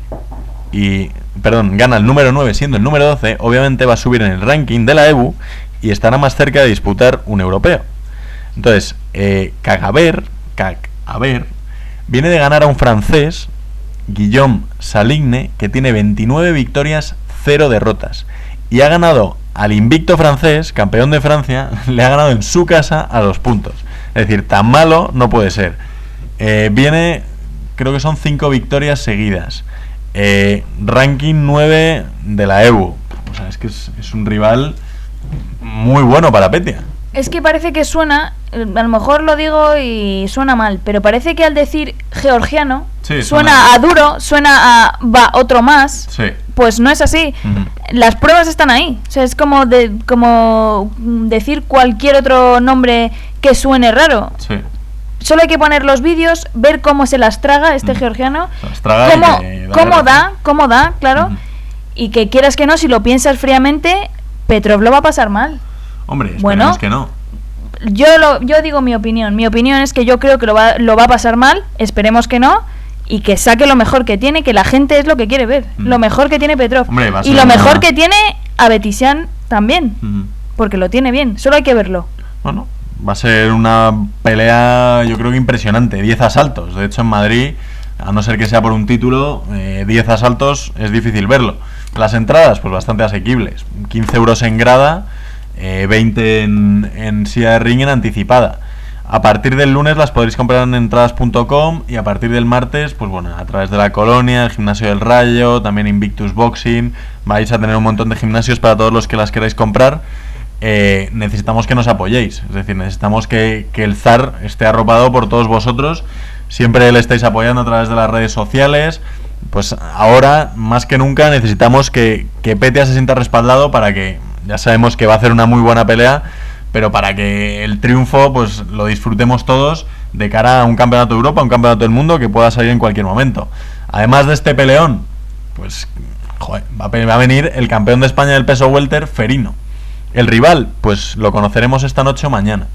y, perdón, gana el número nueve siendo el número doce, obviamente va a subir en el ranking de la E B U y estará más cerca de disputar un europeo. Entonces, eh, Kakhaber, Kakhaber viene de ganar a un francés, Guillaume Saligne, que tiene veintinueve victorias, cero derrotas, y ha ganado al invicto francés, campeón de Francia, le ha ganado en su casa a dos puntos. Es decir, tan malo no puede ser. Eh, viene, creo que son cinco victorias seguidas. Eh, ranking nueve de la E B U. O sea, es que es, es un rival muy bueno para Petya. Es que parece que suena, a lo mejor lo digo y suena mal, pero parece que al decir georgiano, sí, suena, suena a duro, suena a va otro más. Sí. Pues no es así. Uh-huh. Las pruebas están ahí. O sea, es como de, como decir cualquier otro nombre que suene raro. Sí. Solo hay que poner los vídeos, ver cómo se las traga este uh-huh. georgiano, se las traga cómo, y da cómo da, cómo da, claro, uh-huh. y que quieras que no, si lo piensas fríamente, Petrov lo va a pasar mal. Hombre, esperemos bueno, que no. Yo lo, yo digo mi opinión. Mi opinión es que yo creo que lo va, lo va a pasar mal. Esperemos que no. Y que saque lo mejor que tiene, que la gente es lo que quiere ver. Mm. Lo mejor que tiene Petrov. Hombre, va a y ser lo una... mejor que tiene Avetisian también. Mm. Porque lo tiene bien. Solo hay que verlo. Bueno, va a ser una pelea, yo creo que impresionante. diez asaltos. De hecho, en Madrid, a no ser que sea por un título, eh, diez asaltos es difícil verlo. Las entradas, pues bastante asequibles. quince euros en grada. Eh, veinte en, en silla de ring en anticipada. A partir del lunes las podréis comprar en entradas punto com y a partir del martes, pues bueno, a través de La Colonia, el Gimnasio del Rayo, también Invictus Boxing, vais a tener un montón de gimnasios para todos los que las queráis comprar. Eh, necesitamos que nos apoyéis, es decir, necesitamos que, que el Zar esté arropado por todos vosotros. Siempre le estáis apoyando a través de las redes sociales. Pues ahora, más que nunca, necesitamos que, que Petya se sienta respaldado para que... Ya sabemos que va a hacer una muy buena pelea, pero para que el triunfo pues lo disfrutemos todos de cara a un campeonato de Europa, un campeonato del mundo que pueda salir en cualquier momento. Además de este peleón, pues joder, va, a, va a venir el campeón de España del peso welter, Ferino. El rival, pues lo conoceremos esta noche o mañana.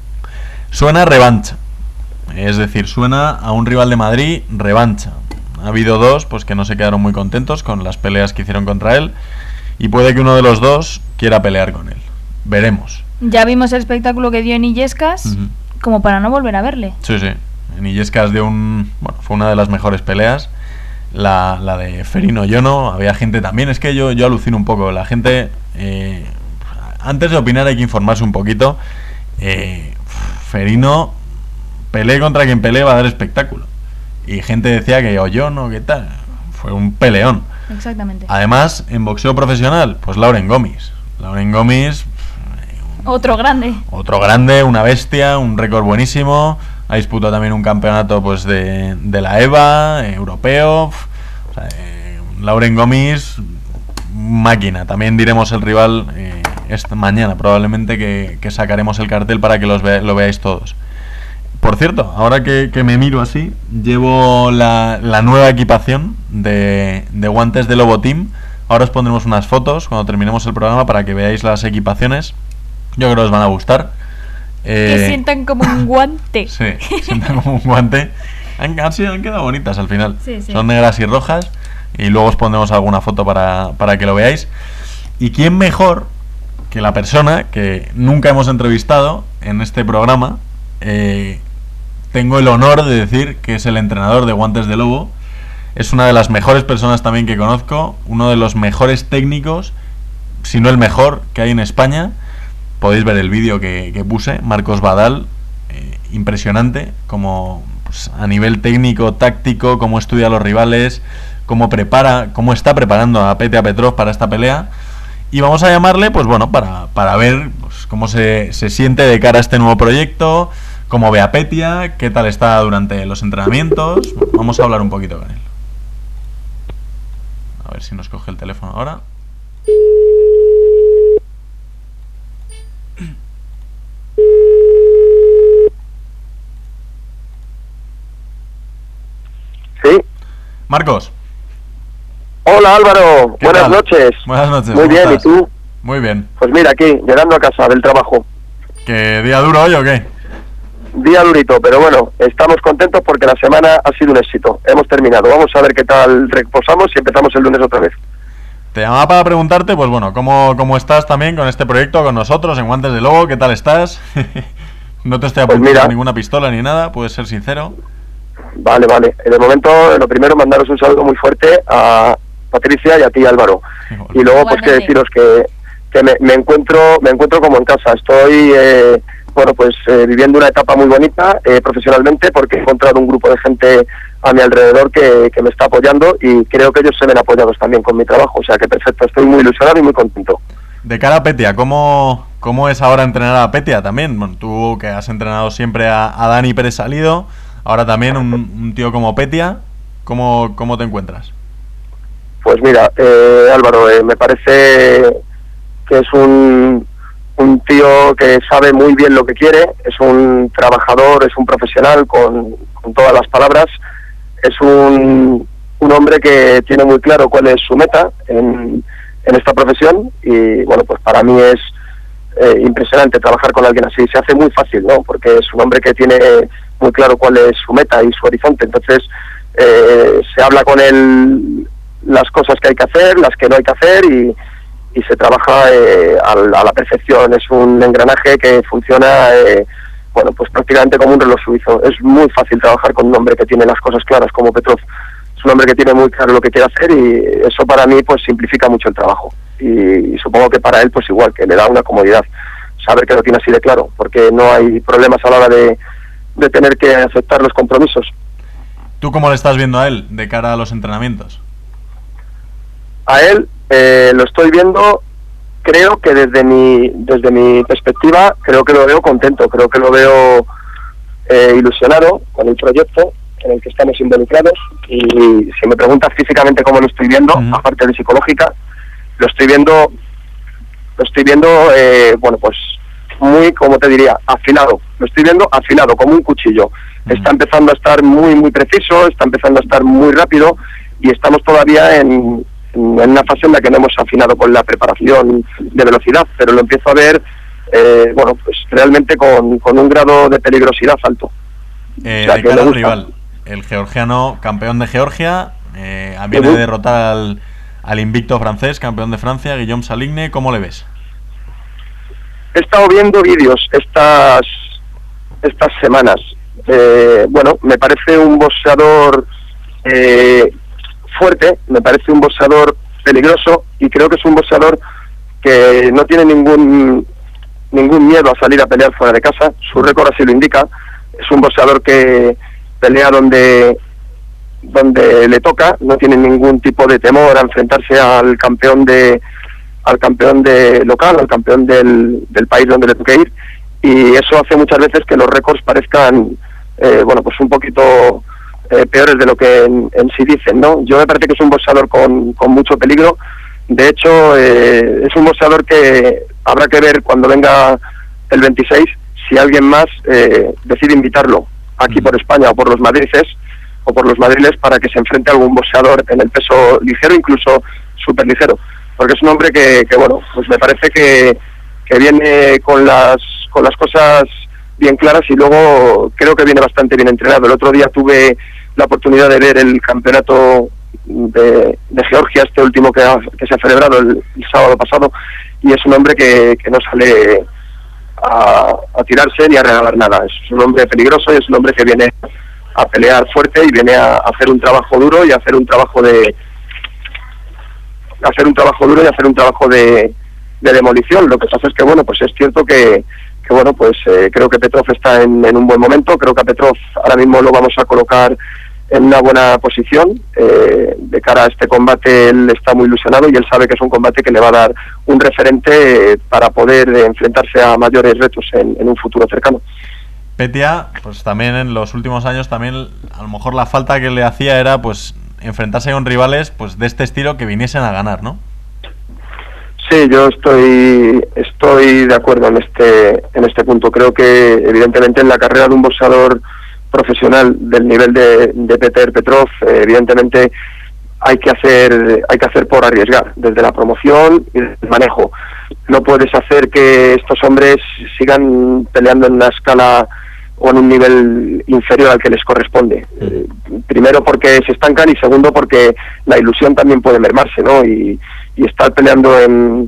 Suena revancha, es decir, suena a un rival de Madrid, revancha. Ha habido dos pues que no se quedaron muy contentos con las peleas que hicieron contra él. Y puede que uno de los dos quiera pelear con él. Veremos. Ya vimos el espectáculo que dio en Illescas, uh-huh. como para no volver a verle. Sí, sí. En Illescas dio un... Bueno, fue una de las mejores peleas. La, la de Ferino Yono. Había gente también. Es que yo, yo alucino un poco. La gente... Eh, antes de opinar hay que informarse un poquito. Eh, Ferino... Pelee contra quien pelee va a dar espectáculo. Y gente decía que Yono, ¿qué tal? Fue un peleón. Exactamente. Además, en boxeo profesional, pues Lauren Gomis. Lauren Gomis... Otro grande. Otro grande, una bestia, un récord buenísimo. Ha disputado también un campeonato pues de, de la E V A, eh, europeo. O sea, eh, Lauren Gomis, máquina. También diremos el rival eh, esta mañana, probablemente que, que sacaremos el cartel para que los ve, lo veáis todos. Por cierto, ahora que, que me miro así, llevo la, la nueva equipación de, de guantes de Lobo Team. Ahora os pondremos unas fotos cuando terminemos el programa para que veáis las equipaciones. Yo creo que os van a gustar. Eh, que sientan como un guante. Sí, sientan como un guante. Han, han, sido, han quedado bonitas al final. Sí, sí. Son negras y rojas. Y luego os pondremos alguna foto para, para que lo veáis. ¿Y quién mejor que la persona que nunca hemos entrevistado en este programa? Eh, tengo el honor de decir que es el entrenador de Guantes de Lobo. Es una de las mejores personas también que conozco, uno de los mejores técnicos, si no el mejor que hay en España. Podéis ver el vídeo que, que puse, Marcos Badal, eh, impresionante, como pues, a nivel técnico, táctico, cómo estudia a los rivales, cómo prepara, cómo está preparando a Petya Petrov para esta pelea. Y vamos a llamarle, pues bueno, para, para ver pues, cómo se, se siente de cara a este nuevo proyecto, cómo ve a Petya, qué tal está durante los entrenamientos. Bueno, vamos a hablar un poquito con él. A ver si nos coge el teléfono ahora. Sí. Marcos. Hola Álvaro, buenas tal? noches. Buenas noches. Muy bien, estás? ¿y tú? Muy bien. Pues mira, aquí, llegando a casa del trabajo. ¿Qué día duro hoy o qué? Día durito, pero bueno, estamos contentos porque la semana ha sido un éxito. Hemos terminado. Vamos a ver qué tal reposamos y empezamos el lunes otra vez. Te llamaba para preguntarte, pues bueno, ¿cómo, cómo estás también con este proyecto, con nosotros, en Guantes de Lobo? ¿Qué tal estás? No te estoy apuntando pues ninguna pistola ni nada, puedes ser sincero. Vale, vale. De momento, lo primero, mandaros un saludo muy fuerte a Patricia y a ti, Álvaro. Igualmente. Y luego, pues que deciros que, que me, me encuentro me encuentro como en casa. Estoy, eh, bueno, pues eh, viviendo una etapa muy bonita eh, profesionalmente, porque he encontrado un grupo de gente a mi alrededor que, que me está apoyando y creo que ellos se ven apoyados también con mi trabajo. O sea que perfecto, estoy muy ilusionado y muy contento. De cara a Petya, ¿cómo, cómo es ahora entrenar a Petya también? Bueno, tú que has entrenado siempre a, a Dani Pérez Salido, ahora también un, un tío como Petya, ¿cómo, cómo te encuentras? Pues mira, eh, Álvaro, eh, me parece que es un, un tío que sabe muy bien lo que quiere, es un trabajador, es un profesional con, con todas las palabras, es un, un hombre que tiene muy claro cuál es su meta en, en esta profesión y bueno, pues para mí es eh, impresionante trabajar con alguien así. Se hace muy fácil, ¿no? Porque es un hombre que tiene muy claro cuál es su meta y su horizonte, entonces eh, se habla con él las cosas que hay que hacer, las que no hay que hacer y, y se trabaja eh, a, a la perfección. Es un engranaje que funciona eh, bueno, pues prácticamente como un reloj suizo. Es muy fácil trabajar con un hombre que tiene las cosas claras como Petrov. Es un hombre que tiene muy claro lo que quiere hacer y eso para mí pues simplifica mucho el trabajo y, y supongo que para él pues igual, que le da una comodidad saber que lo tiene así de claro, porque no hay problemas a la hora de, de tener que aceptar los compromisos. ¿Tú cómo le estás viendo a él de cara a los entrenamientos? A él eh, lo estoy viendo, creo que desde mi desde mi perspectiva, creo que lo veo contento, creo que lo veo eh, ilusionado con el proyecto en el que estamos involucrados y si me preguntas físicamente cómo lo estoy viendo, uh-huh. aparte de psicológica, lo estoy viendo, lo estoy viendo, eh, bueno, pues muy, como te diría, afilado, lo estoy viendo afilado, como un cuchillo. Uh-huh. Está empezando a estar muy, muy preciso, está empezando a estar muy rápido y estamos todavía en... en una fase en la que no hemos afinado con la preparación de velocidad, pero lo empiezo a ver eh, bueno, pues realmente con, con un grado de peligrosidad alto. Eh, o sea, de cara al rival, el georgiano, campeón de Georgia, eh, viene uh-huh. de derrotar al, al invicto francés, campeón de Francia, Guillaume Saligne. ¿Cómo le ves? He estado viendo vídeos estas estas semanas. Eh, bueno, me parece un boxeador eh, fuerte, me parece un boxeador peligroso y creo que es un boxeador que no tiene ningún ningún miedo a salir a pelear fuera de casa. Su récord así lo indica. Es un boxeador que pelea donde donde le toca, no tiene ningún tipo de temor a enfrentarse al campeón de al campeón de local, al campeón del, del país donde le toque ir, y eso hace muchas veces que los récords parezcan eh, bueno, pues un poquito Eh, peores de lo que en, en sí dicen, ¿no? Yo me parece que es un boxeador con, con mucho peligro. De hecho, eh, es un boxeador que habrá que ver cuando venga el veintiséis si alguien más eh, decide invitarlo aquí por España o por los madriles o por los madriles para que se enfrente a algún boxeador en el peso ligero, incluso súper ligero, porque es un hombre que, que bueno, pues me parece que, que viene con las con las cosas bien claras y luego creo que viene bastante bien entrenado. El otro día tuve la oportunidad de ver el campeonato de, de Georgia, este último que, ha, que se ha celebrado el, el sábado pasado, y es un hombre que, que no sale a, a tirarse ni a regalar nada. Es un hombre peligroso y es un hombre que viene a pelear fuerte y viene a hacer un trabajo duro y a hacer un trabajo de hacer un trabajo duro y hacer un trabajo de, de demolición. Lo que pasa es que, bueno, pues es cierto que, que bueno, pues eh, creo que Petrov está en, en un buen momento. Creo que a Petrov ahora mismo lo vamos a colocar en una buena posición. Eh, de cara a este combate él está muy ilusionado y él sabe que es un combate que le va a dar un referente eh, para poder eh, enfrentarse a mayores retos en, en un futuro cercano. Petya, pues también en los últimos años también a lo mejor la falta que le hacía era pues enfrentarse con rivales pues de este estilo que viniesen a ganar, ¿no? Sí, yo estoy estoy de acuerdo en este en este punto. Creo que evidentemente en la carrera de un boxeador profesional del nivel de, de Peter Petrov, eh, evidentemente hay que hacer hay que hacer por arriesgar, desde la promoción y el manejo. No puedes hacer que estos hombres sigan peleando en una escala o en un nivel inferior al que les corresponde. Eh, primero porque se estancan y segundo porque la ilusión también puede mermarse, ¿no? Y, y estar peleando en,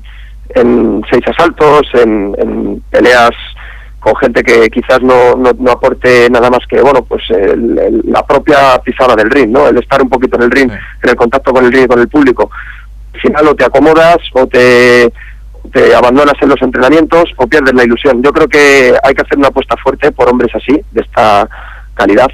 en seis asaltos, en, en peleas con gente que quizás no, no, no aporte nada más que, bueno, pues el, el, la propia pisada del ring, ¿no? El estar un poquito en el ring, sí, en el contacto con el ring y con el público. Al final o te acomodas o te, te abandonas en los entrenamientos o pierdes la ilusión. Yo creo que hay que hacer una apuesta fuerte por hombres así, de esta calidad.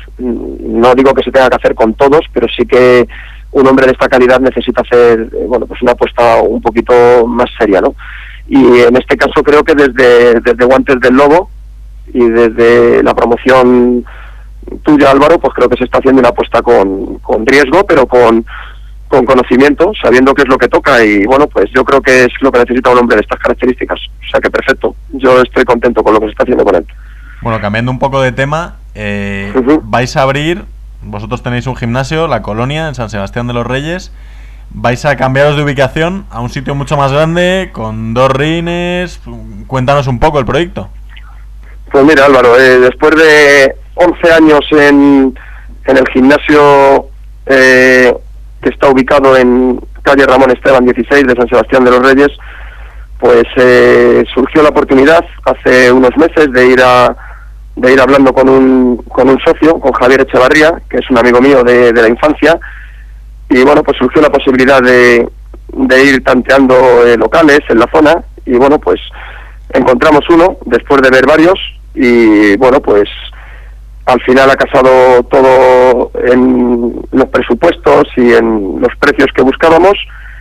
No digo que se tenga que hacer con todos, pero sí que un hombre de esta calidad necesita hacer, bueno, pues una apuesta un poquito más seria, ¿no? Y en este caso creo que desde, desde Guantes del Lobo y desde la promoción tuya, Álvaro, pues creo que se está haciendo una apuesta con, con riesgo, pero con, con conocimiento, sabiendo qué es lo que toca, y bueno, pues yo creo que es lo que necesita un hombre de estas características. O sea que perfecto, yo estoy contento con lo que se está haciendo con él. Bueno, cambiando un poco de tema, eh, uh-huh. vais a abrir, vosotros tenéis un gimnasio, La Colonia, en San Sebastián de los Reyes. Vais a cambiaros de ubicación a un sitio mucho más grande, con dos rines. Cuéntanos un poco el proyecto. Pues mira, Álvaro, eh, después de once años en, en el gimnasio eh, que está ubicado en calle Ramón Esteban dieciséis de San Sebastián de los Reyes, pues eh, surgió la oportunidad hace unos meses de ir a de ir hablando con un con un socio, con Javier Echevarría, que es un amigo mío de, de la infancia, y bueno, pues surgió la posibilidad de, de ir tanteando eh, locales en la zona, y bueno, pues encontramos uno después de ver varios, y bueno, pues al final ha casado todo en los presupuestos y en los precios que buscábamos,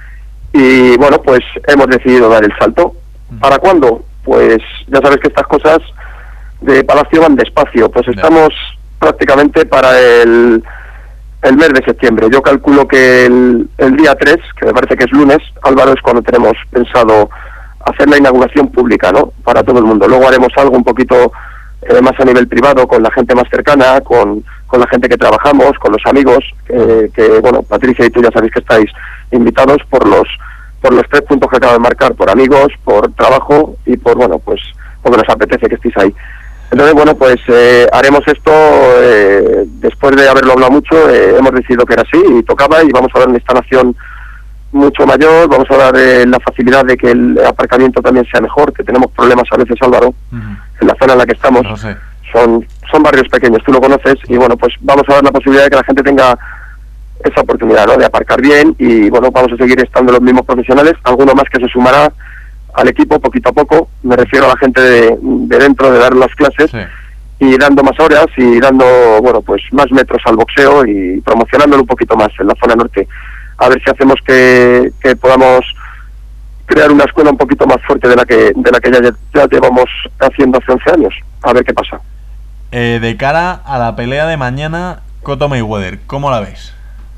y bueno, pues hemos decidido dar el salto. ¿Para cuándo? Pues ya sabes que estas cosas de Palacio van despacio, pues estamos prácticamente para el, el mes de septiembre. Yo calculo que el, el día tres, que me parece que es lunes, Álvaro, es cuando tenemos pensado hacer la inauguración pública, ¿no? Para todo el mundo. Luego haremos algo un poquito eh, más a nivel privado, con la gente más cercana, con, con la gente que trabajamos, con los amigos, eh, que, bueno, Patricia y tú ya sabéis que estáis invitados por los por los tres puntos que acabo de marcar, por amigos, por trabajo y por, bueno, pues porque nos apetece que estéis ahí. Entonces, bueno, pues eh, haremos esto, eh, después de haberlo hablado mucho, eh, hemos decidido que era así y tocaba, y vamos a dar una instalación mucho mayor, vamos a dar eh, la facilidad de que el aparcamiento también sea mejor, que tenemos problemas a veces, Álvaro, uh-huh. en la zona en la que estamos. No sé. son son barrios pequeños, tú lo conoces, y bueno, pues vamos a dar la posibilidad de que la gente tenga esa oportunidad, ¿no?, de aparcar bien, y bueno, vamos a seguir estando los mismos profesionales, alguno más que se sumará al equipo poquito a poco, me refiero a la gente de, de dentro, de dar las clases, sí, y dando más horas y dando, bueno, pues más metros al boxeo y promocionándolo un poquito más en la zona norte. A ver si hacemos que, que podamos crear una escuela un poquito más fuerte de la que de la que ya, ya llevamos haciendo hace once años. A ver qué pasa. Eh, de cara a la pelea de mañana, Cotto Mayweather, ¿cómo la ves?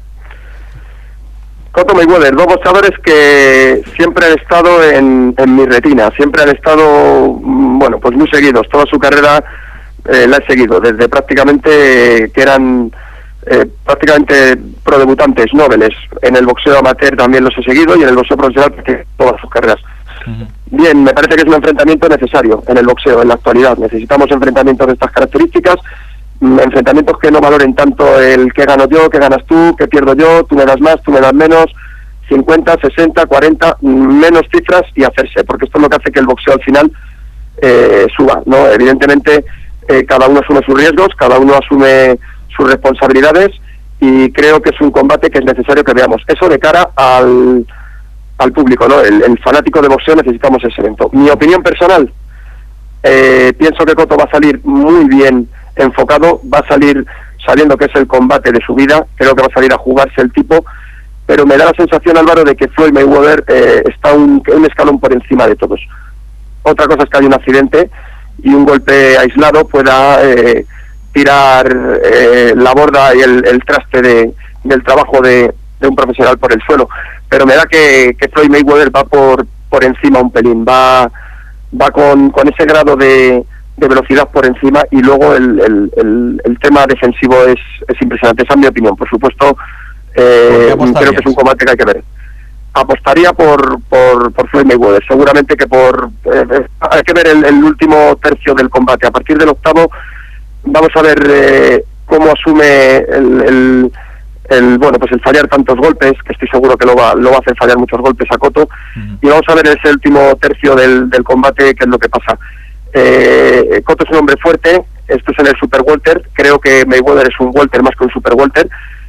Cotto Mayweather, dos boxeadores que siempre han estado en, en mi retina, siempre han estado, bueno, pues muy seguidos. Toda su carrera eh, la he seguido, desde prácticamente eh, que eran eh, prácticamente prodebutantes, noveles. En el boxeo amateur también los he seguido, y en el boxeo profesional porque todas sus carreras. Uh-huh. Bien, me parece que es un enfrentamiento necesario en el boxeo en la actualidad. Necesitamos enfrentamientos de estas características, enfrentamientos que no valoren tanto el que gano yo, que ganas tú, que pierdo yo, tú me das más, tú me das menos, cincuenta, sesenta, cuarenta, menos cifras y hacerse, porque esto es lo que hace que el boxeo al final eh, suba, ¿no? Evidentemente eh, cada uno asume sus riesgos, cada uno asume sus responsabilidades y creo que es un combate que es necesario que veamos. Eso de cara al, al público, ¿no? El, el fanático de boxeo, necesitamos ese evento. Mi opinión personal, eh, pienso que Cotto va a salir muy bien enfocado, va a salir sabiendo que es el combate de su vida, creo que va a salir a jugarse el tipo, pero me da la sensación, Álvaro, de que Floyd Mayweather eh, está un, un escalón por encima de todos. Otra cosa es que hay un accidente y un golpe aislado pueda eh, tirar eh, la borda y el, el traste de, del trabajo de, de un profesional por el suelo, pero me da que, que Floyd Mayweather va por, por encima un pelín, va, va con, con ese grado de de velocidad por encima y luego el, el, el, el tema defensivo es, es impresionante. Esa es mi opinión. Por supuesto, eh, creo que es un combate que hay que ver. Apostaría por por, por Floyd Mayweather. Seguramente que por eh, hay que ver el, el último tercio del combate. A partir del octavo vamos a ver eh, cómo asume el, el, el bueno pues el fallar tantos golpes, que estoy seguro que lo va lo va a hacer fallar muchos golpes a Cotto. Uh-huh. Y vamos a ver ese último tercio del, del combate qué es lo que pasa. Eh, Cotto es un hombre fuerte, esto es en el super welter, creo que Mayweather es un welter más que un super welter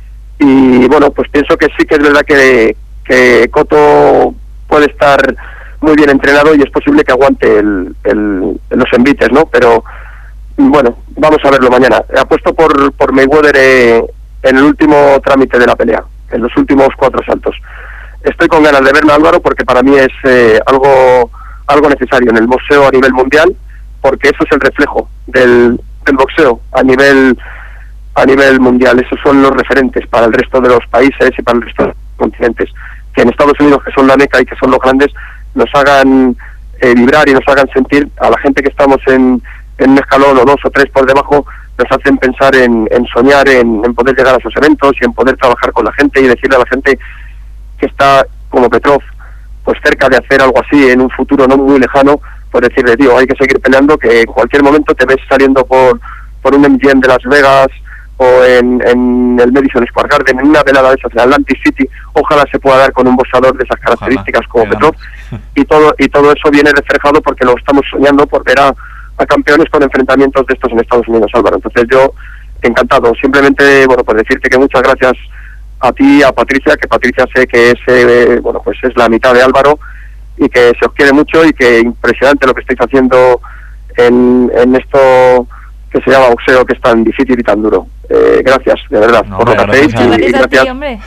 y bueno, pues pienso que sí que es verdad que, que Cotto puede estar muy bien entrenado y es posible que aguante el, el, los envites, ¿no? Pero bueno, vamos a verlo mañana. Apuesto por, por Mayweather eh, en el último trámite de la pelea, en los últimos cuatro saltos. Estoy con ganas de verlo, Álvaro, porque para mí es eh, algo algo necesario en el boxeo a nivel mundial, porque eso es el reflejo del, del boxeo a nivel a nivel mundial. Esos son los referentes para el resto de los países y para el resto de los continentes. Que en Estados Unidos, que son la meca y que son los grandes, nos hagan eh, vibrar y nos hagan sentir a la gente que estamos en, en un escalón o dos o tres por debajo, nos hacen pensar en, en soñar, en, en poder llegar a esos eventos y en poder trabajar con la gente y decirle a la gente que está como Petrov, pues cerca de hacer algo así en un futuro no muy lejano, por decirle, tío, hay que seguir peleando, que en cualquier momento te ves saliendo por por un M G M de Las Vegas o en, en el Madison Square Garden, en una velada de esas, en Atlantic City. Ojalá se pueda dar con un boxeador de esas características Ojalá, como Petrov, y todo y todo eso viene reflejado porque lo estamos soñando por ver a, a campeones con enfrentamientos de estos en Estados Unidos, Álvaro. Entonces yo, encantado, simplemente, bueno, pues decirte que muchas gracias a ti, a Patricia, que Patricia sé que es, eh, bueno, pues es la mitad de Álvaro, y que se os quiere mucho y que impresionante lo que estáis haciendo en, en esto que se llama boxeo, que es tan difícil y tan duro. Eh, gracias, de verdad, no, por lo que hacéis, y, y, gracias,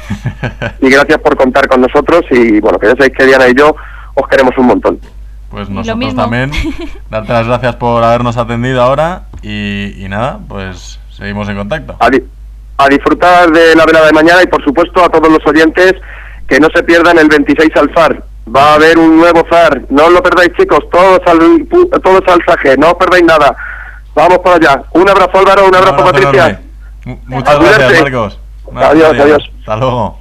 y gracias por contar con nosotros, y bueno, que ya sabéis que Diana y yo os queremos un montón. Pues nosotros también, darte las gracias por habernos atendido ahora, y, y nada, pues seguimos en contacto. A, di- a disfrutar de la velada de mañana, y por supuesto a todos los oyentes que no se pierdan el veintiséis al F A R. Va a haber un nuevo F A R, no os lo perdáis, chicos, todos al todos al Saje, no os perdáis nada. Vamos por allá. Un abrazo, Álvaro, un abrazo, un abrazo Patricia. M- muchas gracias, gracias, Marcos. Adiós, adiós, adiós. Hasta luego.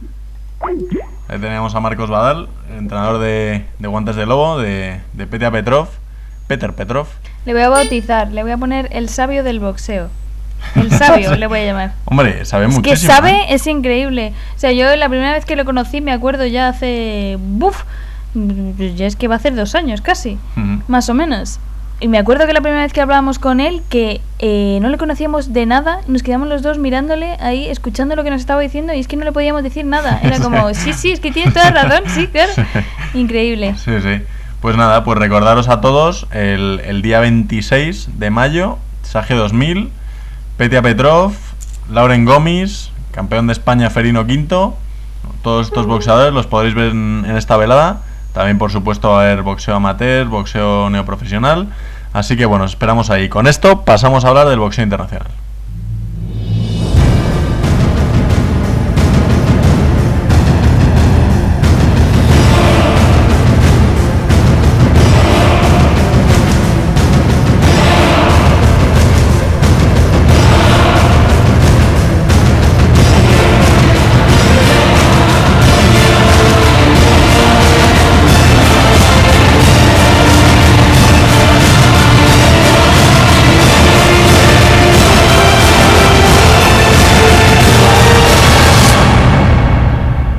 Ahí teníamos a Marcos Badal, entrenador de, de Guantes de Lobo, de, de Petya Petrov, Peter Petrov. Le voy a bautizar, le voy a poner el sabio del boxeo. El sabio le voy a llamar. Hombre, sabe es muchísimo. Que sabe, ¿eh? Es increíble. O sea, yo la primera vez que lo conocí, me acuerdo ya hace... Buf, ya es que va a hacer dos años casi, uh-huh. más o menos. Y me acuerdo que la primera vez que hablábamos con él, que eh, no le conocíamos de nada, nos quedamos los dos mirándole ahí, escuchando lo que nos estaba diciendo, y es que no le podíamos decir nada. Era como, sí, sí, es que tienes toda razón, sí, claro. Increíble. Sí, sí. Pues nada, pues recordaros a todos, el, el día veintiséis de mayo, Saje dos mil, Petya Petrov, Lauren Gomis, campeón de España Ferino Quinto. Todos estos boxeadores los podréis ver en, en esta velada. También, por supuesto, va a haber boxeo amateur, boxeo neoprofesional. Así que bueno, esperamos ahí. Con esto pasamos a hablar del boxeo internacional.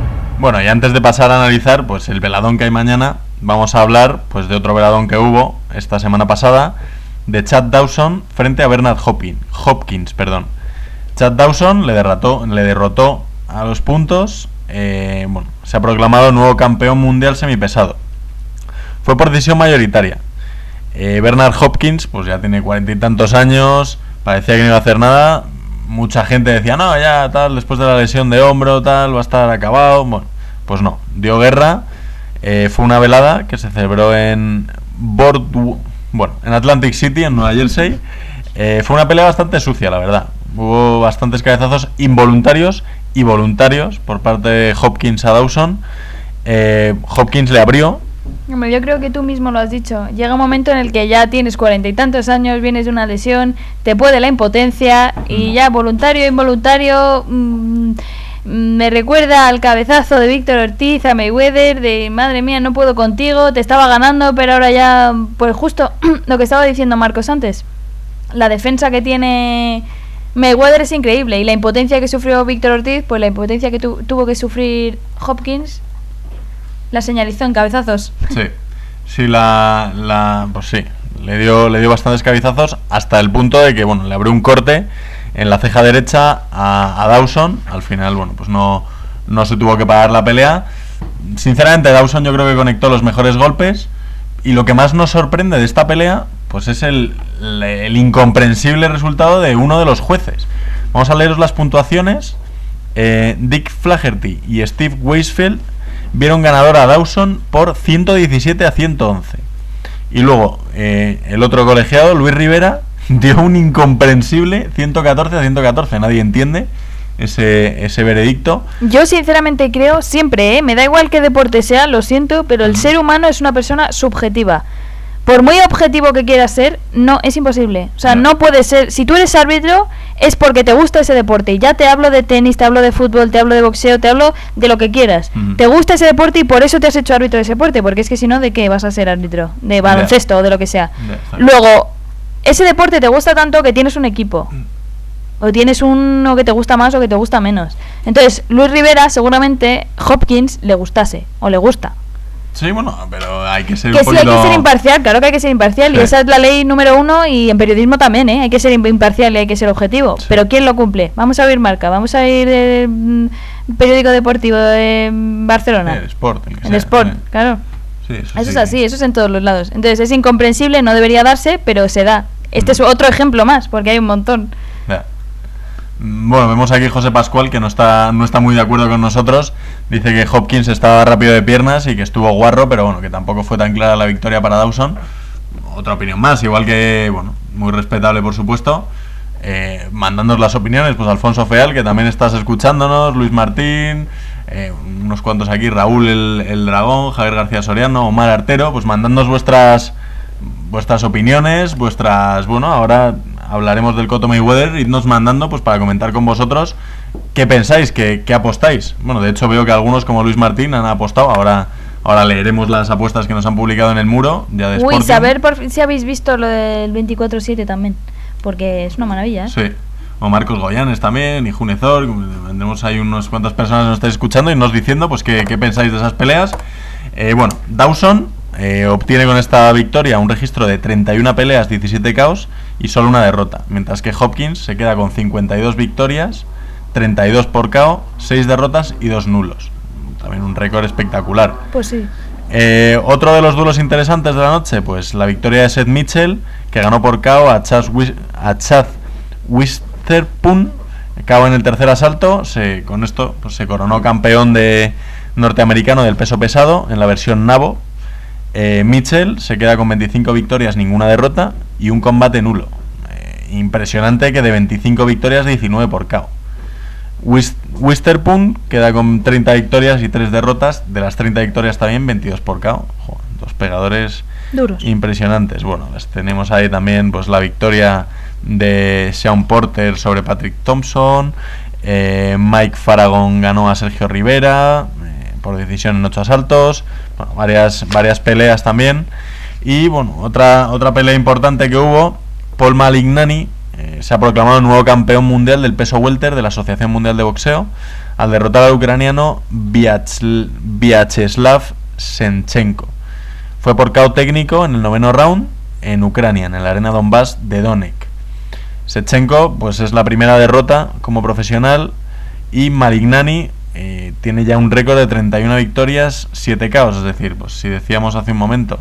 Bueno, y antes de pasar a analizar pues el veladón que hay mañana, vamos a hablar pues de otro veladón que hubo esta semana pasada de Chad Dawson frente a Bernard Hopkins, Hopkins, perdón. Chad Dawson le derrotó, le derrotó a los puntos. Eh, bueno, se ha proclamado nuevo campeón mundial semipesado. Fue por decisión mayoritaria. Eh, Bernard Hopkins, pues ya tiene cuarenta y tantos años, parecía que no iba a hacer nada. Mucha gente decía, no, ya tal, después de la lesión de hombro, tal, va a estar acabado. Bueno, pues no, dio guerra. Eh, fue una velada que se celebró en Boardwalk, bueno, en Atlantic City, en Nueva Jersey. Eh, fue una pelea bastante sucia, la verdad. Hubo bastantes cabezazos involuntarios y voluntarios por parte de Hopkins a Dawson. Eh, Hopkins le abrió. Hombre, yo creo que tú mismo lo has dicho. Llega un momento en el que ya tienes cuarenta y tantos años, vienes de una lesión, te puede la impotencia y ya voluntario, involuntario, mmm, me recuerda al cabezazo de Víctor Ortiz a Mayweather, de madre mía, no puedo contigo, te estaba ganando, pero ahora ya, pues justo lo que estaba diciendo Marcos antes, la defensa que tiene Mayweather es increíble y la impotencia que sufrió Víctor Ortiz, pues la impotencia que tu- tuvo que sufrir Hopkins la señalizó en cabezazos. Sí, sí, la, la pues sí, le dio, le dio bastantes cabezazos hasta el punto de que, bueno, le abrió un corte en la ceja derecha a, a Dawson. Al final, bueno, pues no, no se tuvo que parar la pelea. Sinceramente, Dawson yo creo que conectó los mejores golpes y lo que más nos sorprende de esta pelea, pues es el, el, el incomprensible resultado de uno de los jueces. Vamos a leeros las puntuaciones. Eh, Dick Flaherty y Steve Weisfeld vieron ganador a Dawson por ciento diecisiete a ciento once. Y luego, eh, el otro colegiado, Luis Rivera, dio un incomprensible ciento catorce a ciento catorce. Nadie entiende ese, ese veredicto. Yo sinceramente creo, siempre, ¿eh? Me da igual qué deporte sea, lo siento, pero el ser humano es una persona subjetiva. Por muy objetivo que quieras ser, no, es imposible. O sea, No. no puede ser. Si tú eres árbitro, es porque te gusta ese deporte. Y ya te hablo de tenis, te hablo de fútbol, te hablo de boxeo, te hablo de lo que quieras. Ujú. Te gusta ese deporte y por eso te has hecho árbitro de ese deporte. Porque es que si no, ¿de qué vas a ser árbitro? De baloncesto o de lo que sea. Ya, está. Luego, ese deporte te gusta tanto que tienes un equipo. O tienes uno que te gusta más o que te gusta menos. Entonces, Luis Rivera, seguramente, Hopkins le gustase. O le gusta. Sí, bueno, pero hay que ser Que un sí, hay poquito... que ser imparcial, claro que hay que ser imparcial. Sí. Y esa es la ley número uno y en periodismo también, ¿eh? Hay que ser im- imparcial y hay que ser objetivo. Sí. Pero ¿quién lo cumple? Vamos a oír marca, vamos a ir del mm, periódico deportivo de mm, Barcelona. El Sport, el que El sea, Sport, sí. claro. Sí, eso Eso sí. es así, eso es en todos los lados. Entonces es incomprensible, no debería darse, pero se da. Este es otro ejemplo más, porque hay un montón. Ya. Bueno, vemos aquí José Pascual que no está no está muy de acuerdo con nosotros. Dice que Hopkins estaba rápido de piernas y que estuvo guarro, pero bueno, que tampoco fue tan clara la victoria para Dawson. Otra opinión más, igual que, bueno, muy respetable por supuesto. Eh, mandándonos las opiniones, pues Alfonso Feal, que también estás escuchándonos, Luis Martín, eh, unos cuantos aquí, Raúl el, el Dragón, Javier García Soriano, Omar Artero, pues mandándonos vuestras vuestras opiniones, vuestras, bueno, ahora hablaremos del Cotto Mayweather, idnos mandando pues para comentar con vosotros qué pensáis, qué, qué apostáis. Bueno, de hecho veo que algunos como Luis Martín han apostado, ahora ahora leeremos las apuestas que nos han publicado en el muro, ya de Uy, Sporting. saber por fin si habéis visto lo del veinticuatro siete también, porque es una maravilla, ¿eh? Sí, o Marcos Goyanes también, y Junezor, tendremos ahí unas cuantas personas que nos estáis escuchando y nos diciendo pues qué, qué pensáis de esas peleas. Eh, bueno, Dawson eh, obtiene con esta victoria un registro de treinta y una peleas, diecisiete K Os y solo una derrota, mientras que Hopkins se queda con cincuenta y dos victorias, treinta y dos por K O, seis derrotas y dos nulos. También un récord espectacular. Pues sí. Eh, otro de los duelos interesantes de la noche, pues la victoria de Seth Mitchell, que ganó por K O a Chaz, Wis- a Chad Witherspoon, K O en el tercer asalto. Se, con esto pues, se coronó campeón de norteamericano del peso pesado en la versión Nabo. Eh, Mitchell se queda con veinticinco victorias, ninguna derrota y un combate nulo. Eh, impresionante que de veinticinco victorias, diecinueve por K O. Wis- Witherspoon queda con treinta victorias y tres derrotas. De las treinta victorias también veintidós por K O. Joder, dos pegadores Duros. impresionantes. Bueno, les tenemos ahí también pues la victoria de Sean Porter sobre Patrick Thompson. eh, Mike Farragon ganó a Sergio Rivera eh, por decisión en ocho asaltos. Bueno, varias, varias peleas también. Y bueno, otra, otra pelea importante que hubo, Paul Malignani eh, se ha proclamado nuevo campeón mundial del peso welter de la Asociación Mundial de Boxeo al derrotar al ucraniano Vyachl- Vyacheslav Senchenko. Fue por K O técnico en el noveno round en Ucrania, en la arena Donbass de Donetsk. Shevchenko pues es la primera derrota como profesional y Malignani eh, tiene ya un récord de treinta y una victorias, siete K Os, es decir, pues si decíamos hace un momento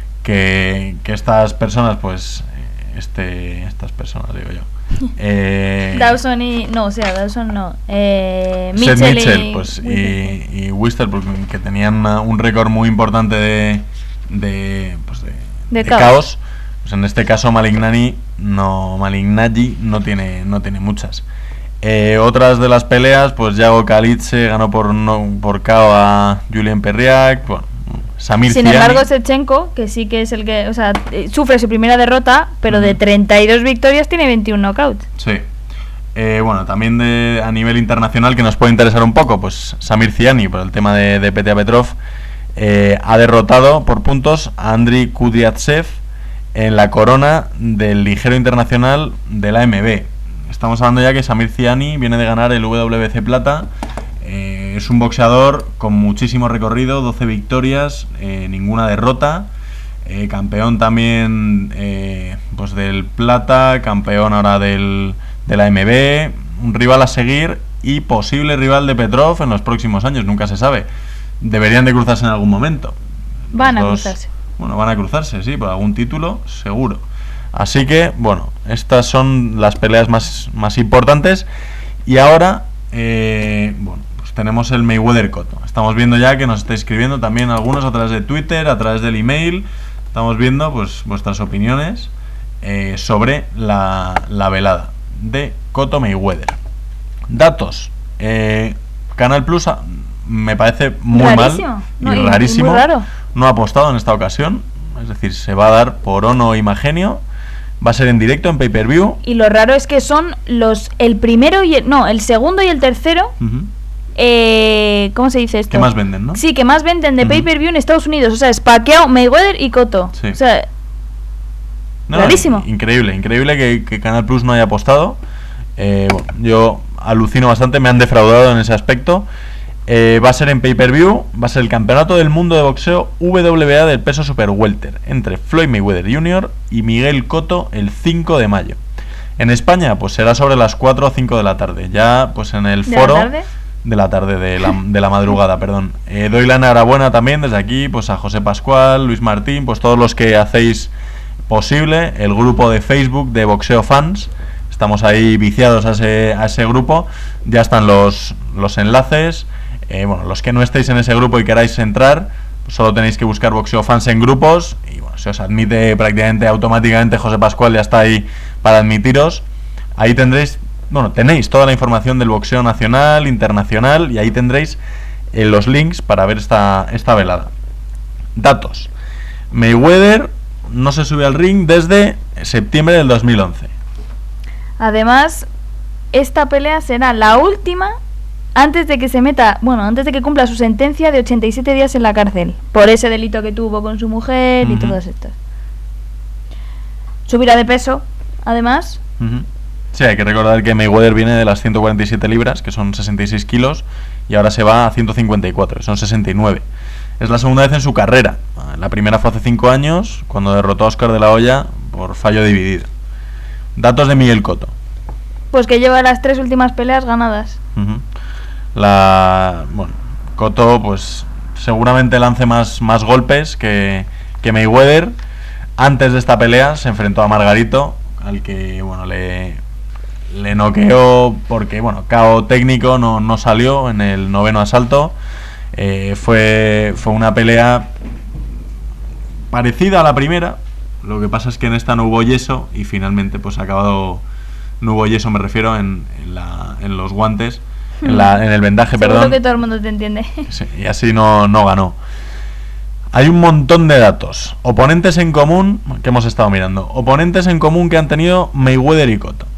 que, que estas personas pues este estas personas digo yo eh, Dawson y no, o sea, Dawson no eh, Seth Mitchell, Mitchell y, pues, y, y Wister, que tenían una, un récord muy importante de de, pues de, de, de caos. caos. Pues en este caso Malignani no Malignaggi no tiene no tiene muchas. Eh, otras de las peleas, pues Yago Kalitze ganó por no, por K O a Julien Perriac. Bueno, Samir Sin Ziani. embargo, Shevchenko, que sí que es el que, o sea, eh, sufre su primera derrota, pero uh-huh. de treinta y dos victorias tiene veintiún knockouts. Sí. Eh, bueno, también de, a nivel internacional, que nos puede interesar un poco, pues Samir Ziani, por el tema de, de Petya Petrov, eh, ha derrotado por puntos a Andriy Kudryavtsev en la corona del ligero internacional de la A M B. Estamos hablando ya que Samir Ziani viene de ganar el W B C Plata. Eh, es un boxeador con muchísimo recorrido, doce victorias, eh, ninguna derrota. Eh, campeón también eh, pues del Plata, campeón ahora del, de la A M B. Un rival a seguir y posible rival de Petrov en los próximos años, nunca se sabe. Deberían de cruzarse en algún momento. Van Los a dos, cruzarse. Bueno, van a cruzarse, sí, por algún título, seguro. Así que, bueno, estas son las peleas más, más importantes. Y ahora, eh, bueno, pues tenemos el Mayweather-Cotto. Estamos viendo ya que nos está escribiendo también algunos a través de Twitter, a través del email. Estamos viendo, pues, vuestras opiniones eh, sobre la, la velada de Cotto Mayweather. Datos. Eh, Canal Plus a, me parece muy rarísimo. mal y, no, y rarísimo. Muy raro. No ha apostado en esta ocasión. Es decir, se va a dar por Ono Imagenio. Va a ser en directo, en pay-per-view. Y lo raro es que son los el primero y el, no, el segundo y el tercero. Uh-huh. Eh, ¿Cómo se dice esto? Que más venden, ¿no? Sí, que más venden de Uh-huh. pay-per-view en Estados Unidos. O sea, es Pacquiao, Mayweather y Cotto. Sí. O sea, no, rarísimo. Increíble, increíble que, que Canal Plus no haya apostado. Eh, bueno, yo alucino bastante, me han defraudado en ese aspecto. Eh, va a ser en pay-per-view, va a ser el campeonato del mundo de boxeo W W A del peso super welter entre Floyd Mayweather junior y Miguel Cotto el cinco de mayo. En España, pues será sobre las cuatro o cinco de la tarde, ya pues en el ¿De foro la tarde? de la tarde, de la, de la madrugada, perdón. Eh, doy la enhorabuena también desde aquí, pues a José Pascual, Luis Martín, pues todos los que hacéis posible el grupo de Facebook de Boxeo Fans. Estamos ahí viciados a ese, a ese grupo, ya están los, los enlaces. Eh, bueno, los que no estéis en ese grupo y queráis entrar, pues solo tenéis que buscar Boxeo Fans en grupos y bueno, se os admite prácticamente automáticamente. José Pascual ya está ahí para admitiros. Ahí tendréis, bueno, tenéis toda la información del boxeo nacional, internacional, y ahí tendréis eh, los links para ver esta, esta velada. Datos. Mayweather no se sube al ring desde septiembre del dos mil once. Además, esta pelea será la última antes de que se meta, bueno, antes de que cumpla su sentencia de ochenta y siete días en la cárcel por ese delito que tuvo con su mujer. Uh-huh. Y todas estas. Subirá de peso, además. Uh-huh. Sí, hay que recordar que Mayweather viene de las ciento cuarenta y siete libras, que son sesenta y seis kilos, y ahora se va a ciento cincuenta y cuatro, que son sesenta y nueve. Es la segunda vez en su carrera. La primera fue hace cinco años, cuando derrotó a Oscar de la Hoya por fallo dividido. Datos de Miguel Cotto. Pues que lleva las tres últimas peleas ganadas. Uh-huh. La bueno, Cotto pues seguramente lance más, más golpes que, que Mayweather. Antes de esta pelea se enfrentó a Margarito, al que bueno le, le noqueó porque bueno, K O técnico, no, no salió en el noveno asalto. Eh, fue, fue una pelea parecida a la primera. Lo que pasa es que en esta no hubo yeso y finalmente pues ha acabado, no hubo yeso, me refiero en, en, la, en los guantes. En, la, en el vendaje, Seguro perdón. que todo el mundo te entiende. Sí, y así no, no ganó. Hay un montón de datos. Oponentes en común que hemos estado mirando. Oponentes en común que han tenido Mayweather y Cotto.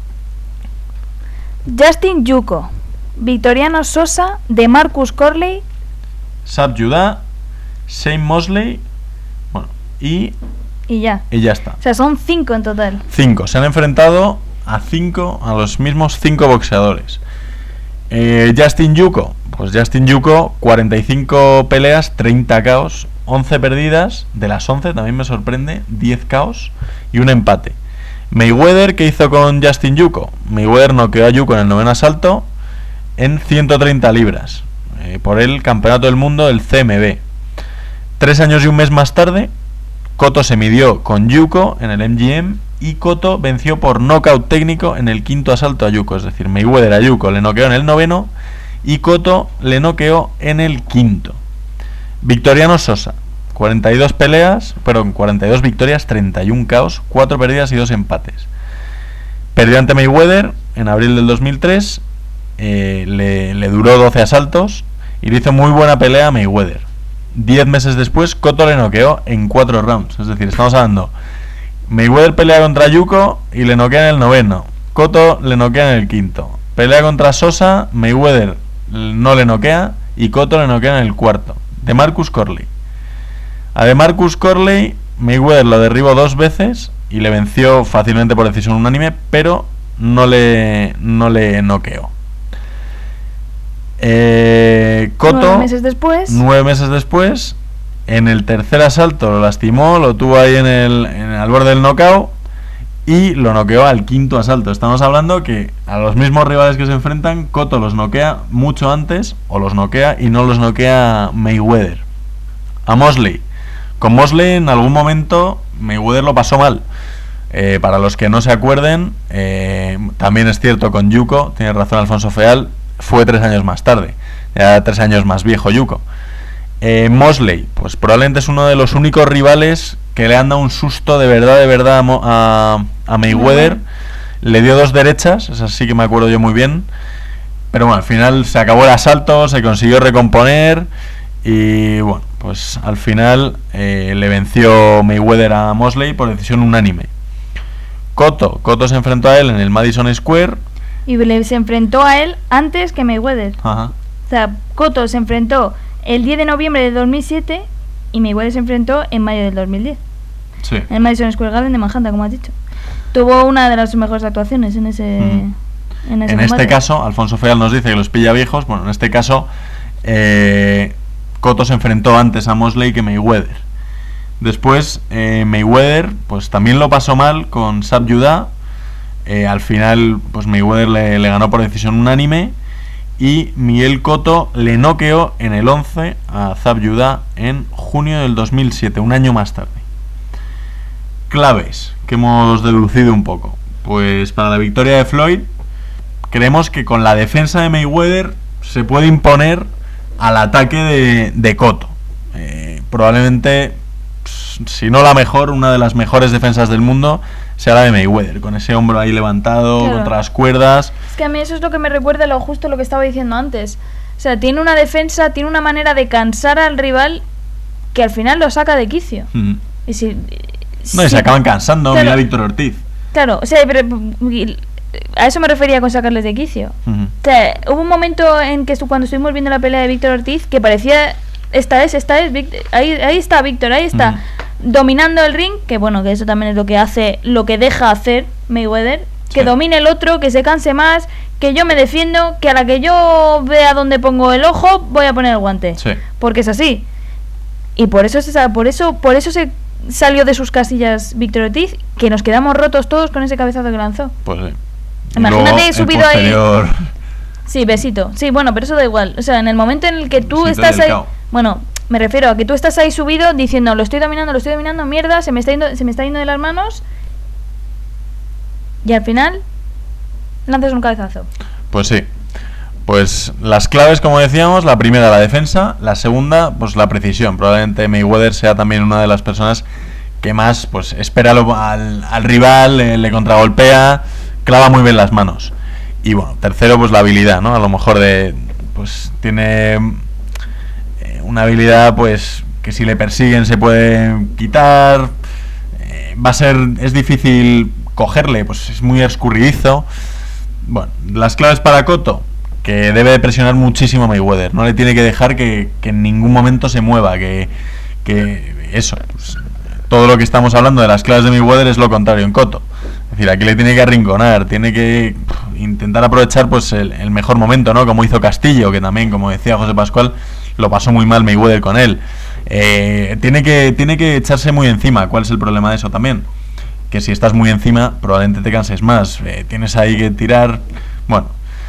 Justin Yuko, Victoriano Sosa, de Marcus Corley, Sab Judá, Shane Mosley, bueno, y y ya. Y ya está. O sea, son cinco en total. Cinco. Se han enfrentado a cinco, a los mismos cinco boxeadores. Eh, Justin Yuko, pues Justin Yuko, cuarenta y cinco peleas, treinta K Os, once perdidas, de las once también me sorprende, diez K Os y un empate. Mayweather, ¿qué hizo con Justin Yuko? Mayweather noqueó a Yuko en el noveno asalto en ciento treinta libras, eh, por el campeonato del mundo del C M B. Tres años y un mes más tarde, Cotto se midió con Yuko en el M G M y Cotto venció por nocaut técnico en el quinto asalto a Yuko. Es decir, Mayweather a Yuko le noqueó en el noveno y Cotto le noqueó en el quinto. Victoriano Sosa, cuarenta y dos peleas, perdón, cuarenta y dos victorias, treinta y uno K Os, cuatro perdidas y dos empates. Perdió ante Mayweather en abril del dos mil tres, eh, le, le duró doce asaltos y le hizo muy buena pelea a Mayweather. Diez meses después, Cotto le noqueó en cuatro rounds. Es decir, estamos hablando, Mayweather pelea contra Yuko y le noquea en el noveno, Cotto le noquea en el quinto. Pelea contra Sosa, Mayweather no le noquea y Cotto le noquea en el cuarto. De Marcus Corley. A de Marcus Corley, Mayweather lo derribó dos veces y le venció fácilmente por decisión unánime, pero no le, no le noqueó. Eh, Cotto, nueve meses después, nueve meses después, en el tercer asalto lo lastimó, lo tuvo ahí en el, en el al borde del knockout y lo noqueó al quinto asalto. Estamos hablando que a los mismos rivales que se enfrentan, Cotto los noquea mucho antes, o los noquea y no los noquea Mayweather. A Mosley. Con Mosley en algún momento Mayweather lo pasó mal. Eh, para los que no se acuerden, eh, también es cierto con Yuko, tiene razón Alfonso Feal, fue tres años más tarde, ya tres años más viejo Yuko. Eh, Mosley, pues probablemente es uno de los únicos rivales que le han dado un susto de verdad, de verdad a, Mo, a, a Mayweather. Le dio dos derechas, esas sí que me acuerdo yo muy bien. Pero bueno, al final se acabó el asalto, se consiguió recomponer y bueno, pues al final eh, le venció Mayweather a Mosley por decisión unánime. Cotto, Cotto se enfrentó a él en el Madison Square. Y le, se enfrentó a él antes que Mayweather. Ajá. O sea, Cotto se enfrentó el diez de noviembre de dos mil siete y Mayweather se enfrentó en mayo del dos mil diez. Sí. En el Madison Square Garden de Manhattan, como has dicho. Tuvo una de las mejores actuaciones en ese... Mm. En, ese en este caso, Alfonso Feal nos dice que los pilla viejos. Bueno, en este caso, eh, Cotto se enfrentó antes a Mosley que Mayweather. Después, eh, Mayweather, pues también lo pasó mal con Zab Judah. Eh, al final, pues Mayweather le, le ganó por decisión unánime. Y Miguel Cotto le noqueó en el once a Zab Judah en junio del dos mil siete, un año más tarde. Claves que hemos deducido un poco. Pues para la victoria de Floyd, creemos que con la defensa de Mayweather se puede imponer al ataque de, de Cotto. Eh, probablemente, si no la mejor, una de las mejores defensas del mundo sea la de Mayweather, con ese hombro ahí levantado, claro, contra las cuerdas. Es que a mí eso es lo que me recuerda lo justo lo que estaba diciendo antes. O sea, tiene una defensa, tiene una manera de cansar al rival que al final lo saca de quicio. Mm. Y si, no, y si, se acaban cansando, claro, mira a Víctor Ortiz. Claro, o sea, pero, a eso me refería con sacarles de quicio. Uh-huh. O sea, hubo un momento en que cuando estuvimos viendo la pelea de Víctor Ortiz que parecía, esta es, esta es, Víctor, ahí, ahí está Víctor, ahí está. Uh-huh. Dominando el ring, que bueno, que eso también es lo que hace, lo que deja hacer Mayweather, que sí, domine el otro, que se canse más, que yo me defiendo, que a la que yo vea dónde pongo el ojo, voy a poner el guante. Sí. Porque es así. Y por eso se, por eso, por eso se salió de sus casillas Víctor Ortiz, que nos quedamos rotos todos con ese cabezazo que lanzó. Pues sí. Imagínate subido posterior... ahí. Sí, besito. Sí, bueno, pero eso da igual. O sea, en el momento en el que tú besito estás ahí, cao. Bueno, me refiero a que tú estás ahí subido diciendo, lo estoy dominando, lo estoy dominando, mierda, se me está yendo, se me está yendo de las manos. Y al final lanzas un cabezazo. Pues sí. Pues las claves, como decíamos, la primera, la defensa, la segunda, pues la precisión. Probablemente Mayweather sea también una de las personas que más pues espera lo, al, al rival, le, le contragolpea, clava muy bien las manos. Y bueno, tercero, pues la habilidad, ¿no? A lo mejor de pues tiene eh, una habilidad pues que si le persiguen se puede quitar. Eh, va a ser, es difícil cogerle, pues es muy escurridizo. Bueno, las claves para Cotto, que debe de presionar muchísimo a Mayweather, no le tiene que dejar que, que en ningún momento se mueva, que, que eso, pues, todo lo que estamos hablando de las claves de Mayweather es lo contrario en Cotto. Es decir, aquí le tiene que arrinconar, tiene que pff, intentar aprovechar pues el, el mejor momento, ¿no? Como hizo Castillo, que también, como decía José Pascual, lo pasó muy mal Mayweather con él. Eh, tiene que tiene que echarse muy encima. ¿Cuál es el problema de eso también? Que si estás muy encima, probablemente te canses más. Eh, tienes ahí que tirar... Bueno,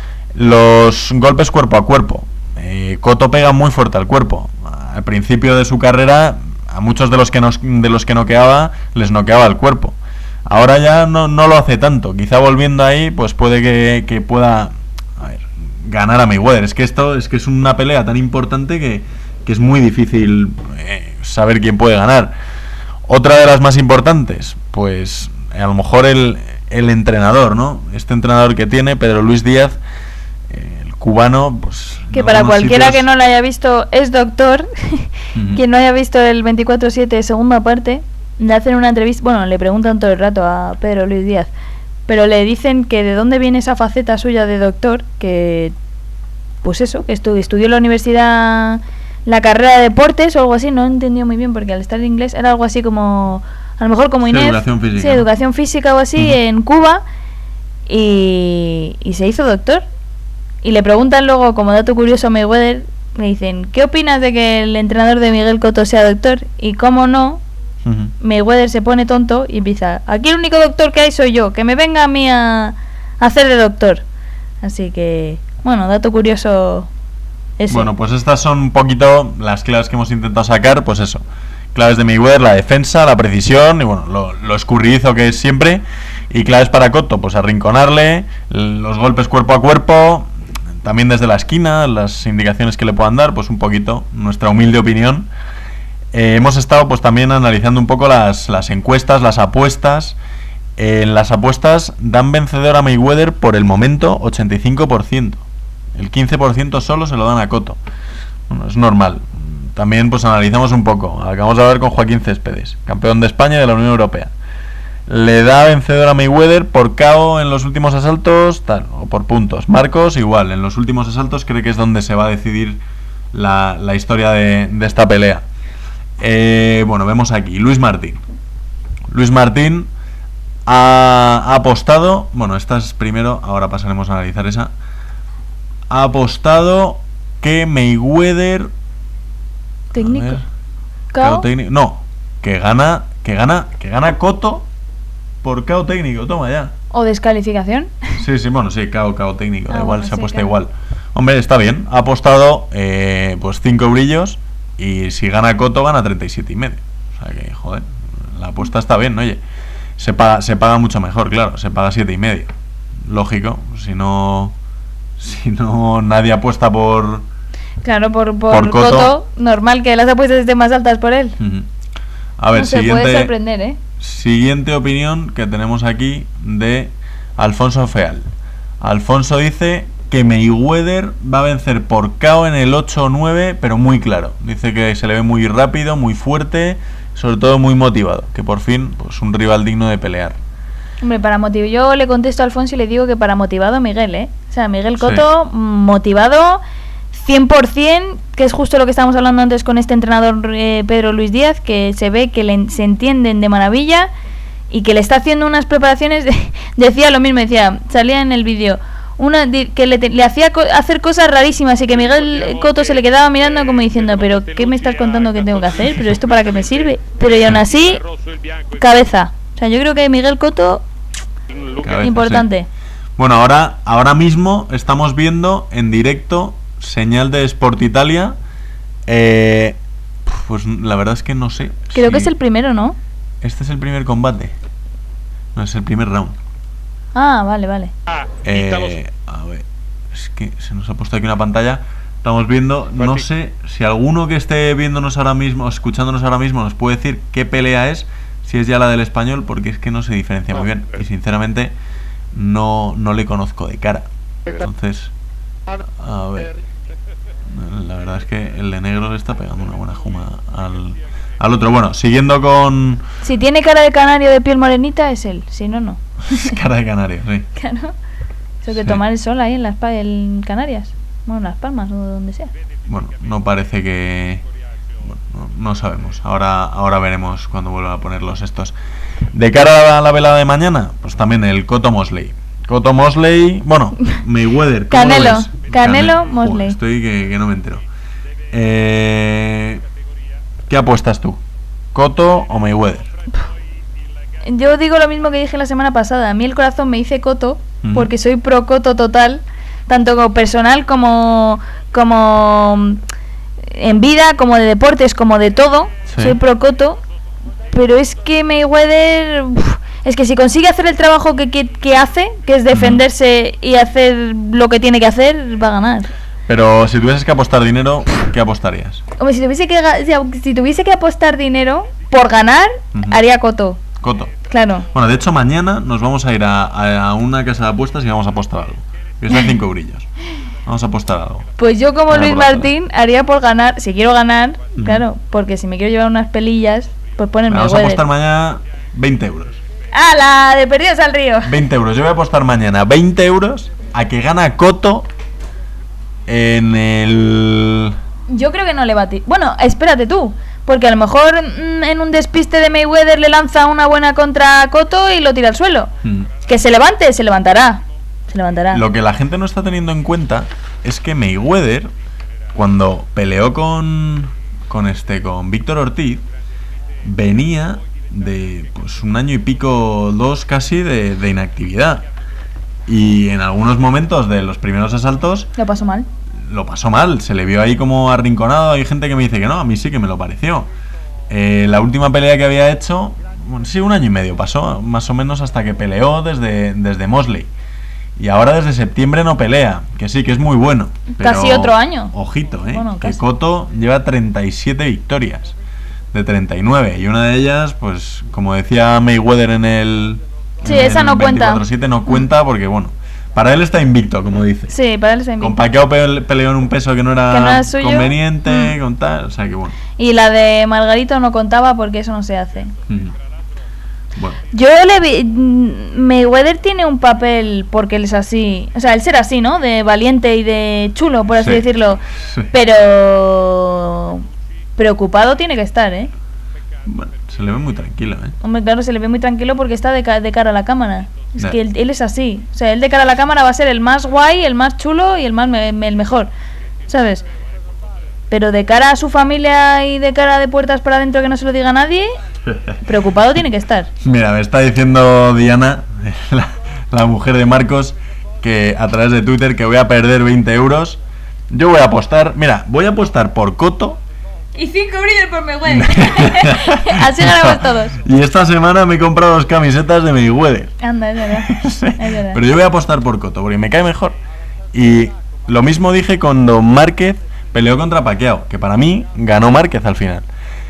los golpes cuerpo a cuerpo. Eh, Cotto pega muy fuerte al cuerpo. Al principio de su carrera, a muchos de los que, nos, de los que noqueaba, les noqueaba el cuerpo. Ahora ya no, no lo hace tanto. Quizá volviendo ahí, pues puede que, que pueda a ver, ganar a Mayweather. Es que esto es que es una pelea tan importante que, que es muy difícil eh, saber quién puede ganar. Otra de las más importantes, pues a lo mejor el, el entrenador, ¿no? Este entrenador que tiene, Pedro Luis Díaz, eh, el cubano, pues... Que para cualquiera sitios... que no lo haya visto, es doctor. Uh-huh. Quien no haya visto el veinticuatro siete segunda parte, le hacen una entrevista, bueno, le preguntan todo el rato a Pedro Luis Díaz, pero le dicen que de dónde viene esa faceta suya de doctor, que pues eso, que estu- estudió en la universidad... la carrera de deportes o algo así, no he entendido muy bien porque al estar en inglés era algo así como, a lo mejor como sí, Inés, educación física, sí, ¿no? educación física o así, uh-huh. en Cuba, y, y se hizo doctor. Y le preguntan luego, como dato curioso a Mayweather, le dicen, ¿qué opinas de que el entrenador de Miguel Cotto sea doctor? Y cómo no, uh-huh. Mayweather se pone tonto y empieza, aquí el único doctor que hay soy yo, que me venga a mí a, a hacer de doctor. Así que, bueno, dato curioso... Ese. Bueno, pues estas son un poquito las claves que hemos intentado sacar, pues eso, claves de Mayweather, la defensa, la precisión y bueno, lo, lo escurridizo que es siempre, y claves para Cotto, pues arrinconarle, los golpes cuerpo a cuerpo, también desde la esquina, las indicaciones que le puedan dar, pues un poquito, nuestra humilde opinión. Eh, hemos estado pues también analizando un poco las, las encuestas, las apuestas. Eh, en las apuestas dan vencedor a Mayweather por el momento ochenta y cinco por ciento. El quince por ciento solo se lo dan a Cotto. Bueno, es normal. También pues analizamos un poco. Acabamos de hablar con Joaquín Céspedes, campeón de España y de la Unión Europea. Le da vencedor a Mayweather por K O en los últimos asaltos, tal, o por puntos. Marcos igual, en los últimos asaltos cree que es donde se va a decidir la, la historia de, de esta pelea. Eh, bueno, vemos aquí, Luis Martín. Luis Martín ha, ha apostado, bueno, esta es primero, ahora pasaremos a analizar esa. Ha apostado que Mayweather técnico K O técnico no que gana que gana que gana Cotto por K O técnico, toma ya, o descalificación. Sí, sí, bueno, sí, K O, K O técnico, ah, da igual, bueno, se ha sí, puesto claro. igual. Hombre, está bien, ha apostado eh, pues cinco brillos y si gana Cotto gana treinta y siete y medio. O sea que, joder, la apuesta está bien, ¿no? Oye, se paga se paga mucho mejor, claro, se paga siete y medio. Lógico, si no Si no, nadie apuesta por... Claro, por, por, por Cotto. Cotto, normal que las apuestas estén más altas por él. Uh-huh. A ver, no siguiente... se puede sorprender, ¿eh? Siguiente opinión que tenemos aquí de Alfonso Feal. Alfonso dice que Mayweather va a vencer por K O en el ocho o nueve, pero muy claro. Dice que se le ve muy rápido, muy fuerte, sobre todo muy motivado. Que por fin, pues un rival digno de pelear. Hombre, para motivar, yo le contesto a Alfonso y le digo que para motivado Miguel, ¿eh? O sea, Miguel Cotto, sí. motivado cien por ciento, que es justo lo que estábamos hablando antes con este entrenador eh, Pedro Luis Díaz, que se ve que le, se entienden de maravilla y que le está haciendo unas preparaciones, de, decía lo mismo, decía, salía en el vídeo, una que le, le hacía co- hacer cosas rarísimas y que Miguel Cotto se le quedaba mirando como diciendo, pero ¿qué me estás contando que tengo que hacer? ¿Pero esto para qué me sirve? Pero y aún así, cabeza. O sea, yo creo que Miguel Cotto, cabeza, importante. Sí. Bueno, ahora, ahora mismo estamos viendo en directo señal de Sport Italia. Eh, pues la verdad es que no sé. Creo si que es el primero, ¿no? Este es el primer combate. No, es el primer round. Ah, vale, vale. Eh, a ver, es que se nos ha puesto aquí una pantalla. Estamos viendo, no sé si alguno que esté viéndonos ahora mismo, escuchándonos ahora mismo, nos puede decir qué pelea es, si es ya la del español, porque es que no se diferencia muy bien. Y sinceramente no, no le conozco de cara. Entonces, a ver, la verdad es que el de negro le está pegando una buena juma al, al otro. Bueno, siguiendo con... Si tiene cara de canario de piel morenita es él, si no, no. Cara de canario, sí. Claro. Eso que Sí. tomar el sol ahí en las pa- en Canarias. Bueno, en Las Palmas o donde sea. Bueno, no parece que... Bueno, no, no sabemos. Ahora, ahora veremos cuando vuelva a ponerlos estos. De cara a la velada de mañana, pues también el Cotto Mosley. Cotto Mosley, bueno, Mayweather. ¿cómo lo Canelo, ves? Canelo Cane- Mosley. Joder, estoy que, que no me entero. Eh, ¿Qué apuestas tú? ¿Cotto o Mayweather? Yo digo lo mismo que dije la semana pasada. A mí el corazón me dice Cotto, Ujú. porque soy pro Cotto total, tanto como personal como como en vida, como de deportes, como de todo. Sí. Soy pro Cotto, pero es que Mayweather, uf, es que si consigue hacer el trabajo que, que, que hace, que es defenderse y hacer lo que tiene que hacer, va a ganar. Pero si tuvieses que apostar dinero, ¿qué apostarías? Hombre, si tuviese que ga- si- si tuviese que apostar dinero por ganar, Ujú. haría Cotto. Cotto. Claro. Bueno, de hecho mañana nos vamos a ir a, a una casa de apuestas y vamos a apostar algo. Que es de cinco eurillos. Vamos a apostar algo. Pues yo como Vale, Luis por la Martín haría por ganar, si quiero ganar, Ujú. claro, porque si me quiero llevar unas pelillas, pues ponerme Vamos a apostar mañana veinte euros. ¡Ah, la de perdidos al río! veinte euros. Yo voy a apostar mañana veinte euros a que gana Cotto en el... Yo creo que no le va a ti. Bueno, espérate tú, porque a lo mejor mm, en un despiste de Mayweather le lanza una buena contra Cotto y lo tira al suelo. Mm. Que se levante, se levantará. Se levantará. Lo que la gente no está teniendo en cuenta es que Mayweather, cuando peleó con, con este, con Víctor Ortiz, venía de pues un año y pico, dos casi, de, de inactividad. Y en algunos momentos de los primeros asaltos Lo paso mal. lo pasó mal, se le vio ahí como arrinconado. Hay gente que me dice que no, a mí sí que me lo pareció. Eh, la última pelea que había hecho, bueno, sí, un año y medio pasó, más o menos, hasta que peleó desde, desde Mosley. Y ahora desde septiembre no pelea, que sí, que es muy bueno. Pero, Casi otro año. Ojito, ¿eh? Bueno, que casi. Cotto lleva treinta y siete victorias de treinta y nueve. Y una de ellas, pues, como decía Mayweather en el... Sí, en esa el no cuenta. veinticuatro siete, no cuenta porque, bueno, para él está invicto, como dice. Sí, para él se Con invita. Pacquiao pe- peleó en un peso que no era, Que no era suyo. conveniente, Mm. con tal, o sea que bueno. Y la de Margarito no contaba porque eso no se hace. Mm. Bueno, Yo le vi. mm, Mayweather tiene un papel porque él es así. O sea, él será así, ¿no? De valiente y de chulo, por así Sí. decirlo. Sí. Pero. Preocupado tiene que estar, ¿eh? bueno, se le ve muy tranquilo, ¿eh? Hombre, claro, se le ve muy tranquilo porque está de, ca- de cara a la cámara. Es Ya. que él, él es así. O sea, él de cara a la cámara va a ser el más guay, el más chulo y el más me- me- el mejor. ¿Sabes? Pero de cara a su familia y de cara de puertas para adentro que no se lo diga a nadie, preocupado tiene que estar. Mira, me está diciendo Diana, la, la mujer de Marcos, que a través de Twitter que voy a perder veinte euros. Yo voy a apostar, mira, voy a apostar por Cotto. Y cinco brillos por Mayweather. Así ganamos todos. Y esta semana me he comprado dos camisetas de Mayweather. Anda, es verdad. Sí, Es verdad. pero yo voy a apostar por Cotto porque me cae mejor. Y lo mismo dije cuando Márquez peleó contra Pacquiao, que para mí ganó Márquez al final.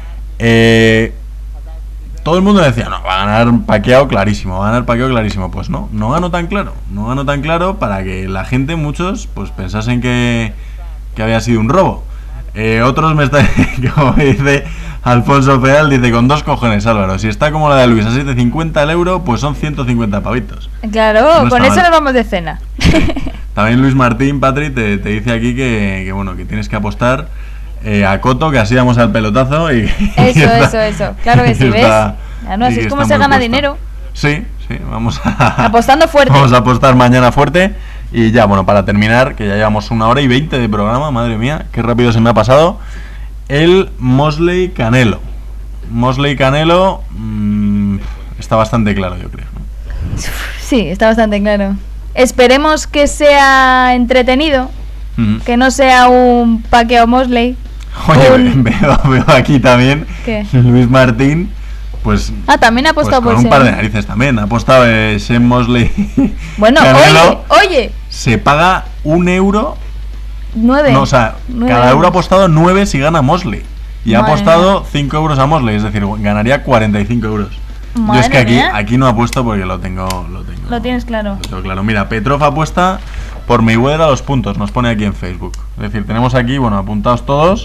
Eh, todo el mundo decía, no, va a ganar Pacquiao clarísimo, va a ganar Pacquiao clarísimo. Pues no, no ganó tan claro, no ganó tan claro para que la gente, muchos, pues pensasen que, que había sido un robo. Eh, otros me están, como dice Alfonso Peal, dice, con dos cojones, Álvaro, si está como la de Luis a siete cincuenta el euro, pues son ciento cincuenta pavitos. Claro, No con está eso mal. nos vamos de cena. También Luis Martín, Patri, te, te dice aquí que, que, bueno, que tienes que apostar eh, a Cotto, que así vamos al pelotazo y... Eso, y está- eso, eso. Claro que sí, y ¿ves? está- Ya no, y así que es como está se muy gana puesto. dinero. Sí, sí, vamos a... Apostando fuerte. Vamos a apostar mañana fuerte. Y ya, bueno, para terminar, que ya llevamos una hora y veinte de programa, madre mía, qué rápido se me ha pasado. El Mosley Canelo. Mosley Canelo mmm, está bastante claro, yo creo, ¿no? Sí, está bastante claro. Esperemos que sea entretenido, Mm. que no sea un Pacquiao Mosley. Oye, Un- veo, veo aquí también ¿Qué? Luis Martín, pues, Ah, también ha pues apostado con por un par de Sean. narices también. Ha apostado eh, Sean Mosley. Bueno, Canelo. oye, oye, Se paga un euro. nueve. No, o sea, Nueve cada euro euros. ha apostado nueve si gana Mosley. Y ha Madre apostado cinco euros a Mosley, es decir, ganaría cuarenta y cinco euros. Yo es Madre que aquí, mía. aquí no apuesto porque lo tengo, lo tengo. Lo tienes claro. Lo tengo claro. Mira, Petrov apuesta por Mayweather a los puntos, nos pone aquí en Facebook. Es decir, tenemos aquí, bueno, apuntados todos.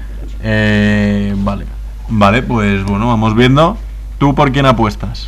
Eh, vale. Vale, pues bueno, vamos viendo. ¿Tú por quién apuestas?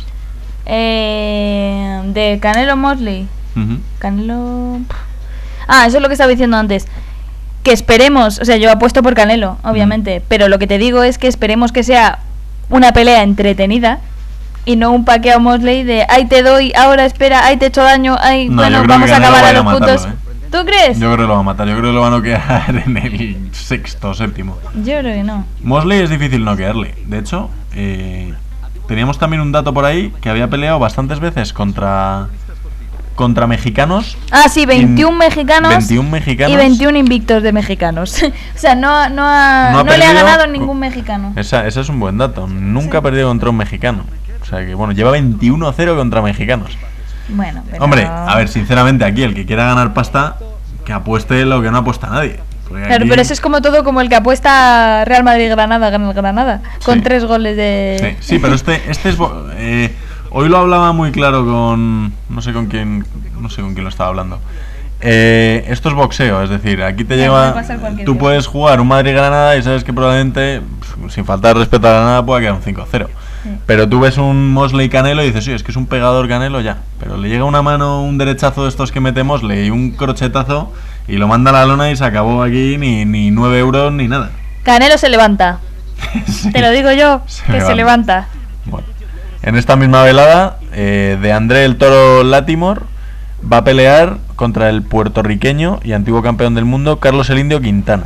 Eh, de Canelo Mosley. Ujú. Canelo. Ah, eso es lo que estaba diciendo antes. Que esperemos, o sea, yo apuesto por Canelo, obviamente, pero lo que te digo es que esperemos que sea una pelea entretenida y no un Pacquiao Mosley de ay te doy, ahora espera, ay te he hecho daño, ay No, yo bueno, creo vamos que a Canelo acabar va a a los matarlo, puntos. ¿eh? ¿Tú crees? Yo creo que lo va a matar, yo creo que lo va a noquear en el sexto o séptimo. Yo creo que no. Mosley es difícil noquearle. De hecho, eh, teníamos también un dato por ahí que había peleado bastantes veces contra contra mexicanos. Ah, sí, veintiún in, mexicanos. veintiún mexicanos. Y veintiún invictos de mexicanos. O sea, no, no, ha, no, ha no perdido, le ha ganado ningún mexicano. Esa, ese es un buen dato. Nunca Sí. ha perdido contra un mexicano. O sea que, bueno, lleva veintiuno a cero contra mexicanos. Bueno, pero... Hombre, a ver, sinceramente, aquí el que quiera ganar pasta, que apueste lo que no apuesta nadie. Porque Claro, aquí- pero eso es como todo, como el que apuesta Real Madrid-Granada, gana el Granada. Con Sí. tres goles de... Sí, sí, pero este, este es... bo- eh, hoy lo hablaba muy claro con... No sé con quién... No sé con quién lo estaba hablando. Eh, esto es boxeo, es decir, aquí te Ya, lleva... puede pasar cualquier Tú cosa. puedes jugar un Madrid-Granada y sabes que probablemente, pf, sin faltar respeto a Granada, pueda quedar un cinco cero. Sí. Pero tú ves un Mosley Canelo y dices, sí, es que es un pegador Canelo ya. Pero le llega una mano, un derechazo de estos que mete Mosley y un crochetazo y lo manda a la lona y se acabó aquí ni, ni nueve euros ni nada. Canelo se levanta. Sí. Te lo digo yo, Se que levanta. se levanta. Bueno, en esta misma velada, eh, de André el Toro Latimore va a pelear contra el puertorriqueño y antiguo campeón del mundo Carlos el Indio Quintana.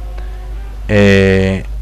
Eh,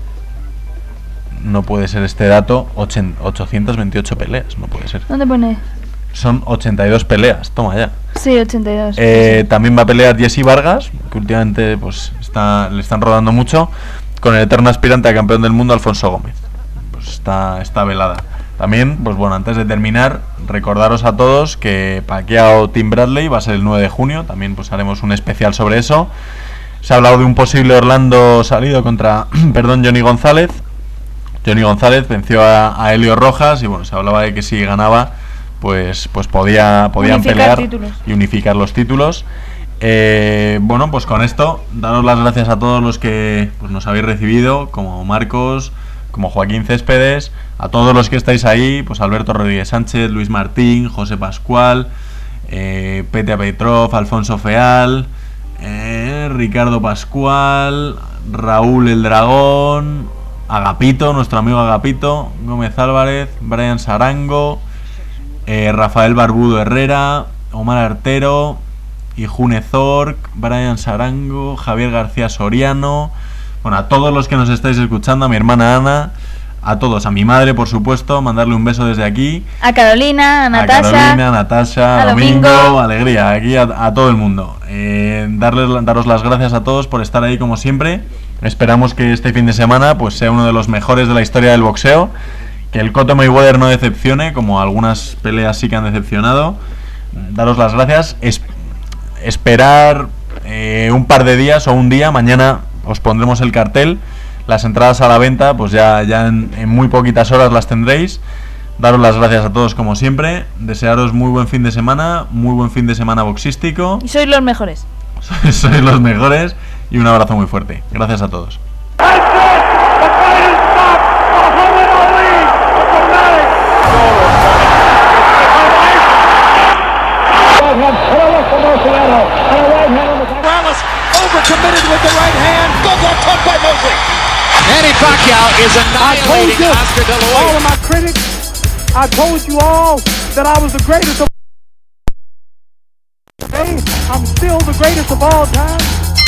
no puede ser este dato, ochen- ochocientas veintiocho peleas, no puede ser. ¿Dónde pone? Son ochenta y dos peleas, toma ya. Sí, ochenta y dos. Eh, también va a pelear Jesse Vargas, que últimamente pues está, le están rodando mucho, con el eterno aspirante a campeón del mundo Alfonso Gómez. Pues está, está velada. También, pues bueno, antes de terminar, recordaros a todos que Pacquiao Tim Bradley va a ser el nueve de junio, también pues haremos un especial sobre eso. Se ha hablado de un posible Orlando salido contra, perdón, Johnny González. Johnny González venció a, a Helio Rojas y bueno, se hablaba de que si ganaba, pues pues podía podían Unificar pelear títulos. y unificar los títulos. Eh, bueno, pues con esto, daros las gracias a todos los que pues, nos habéis recibido, como Marcos, como Joaquín Céspedes, a todos los que estáis ahí, pues Alberto Rodríguez Sánchez, Luis Martín, José Pascual, eh, Petia Petrov, Alfonso Feal, eh, Ricardo Pascual, Raúl el Dragón, Agapito, nuestro amigo Agapito, Gómez Álvarez, Brian Sarango, eh, Rafael Barbudo Herrera, Omar Artero, Ijune Zorc, Brian Sarango, Javier García Soriano, bueno, a todos los que nos estáis escuchando, a mi hermana Ana, a todos, a mi madre, por supuesto, mandarle un beso desde aquí. A Carolina, a Natasha. A Carolina, a Natasha, a a Domingo, Domingo. alegría, aquí a, a todo el mundo. Eh, darles, daros las gracias a todos por estar ahí como siempre. Esperamos que este fin de semana pues sea uno de los mejores de la historia del boxeo. Que el Cotto Mayweather no decepcione, como algunas peleas sí que han decepcionado. Daros las gracias. Es, esperar eh, un par de días o un día. Mañana os pondremos el cartel. Las entradas a la venta, pues ya, ya en, en muy poquitas horas las tendréis. Daros las gracias a todos como siempre. Desearos muy buen fin de semana, muy buen fin de semana boxístico. Y sois los mejores. Sois, sois los mejores y un abrazo muy fuerte. Gracias a todos. Morales overcommitted with the right hand. Good left hook by Mosley. Manny Pacquiao is annihilating Oscar De La all Hoya. of my critics, I told you all that I was the greatest of Hey, I'm still the greatest of all time.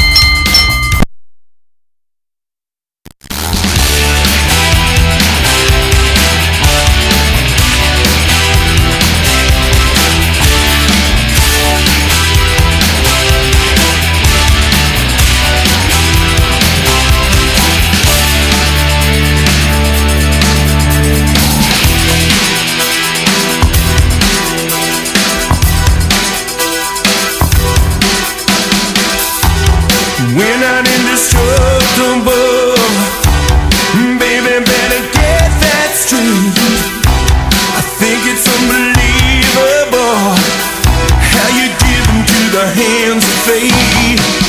We're not indestructible. Baby, better get that straight. I think it's unbelievable how you give into the hands of fate.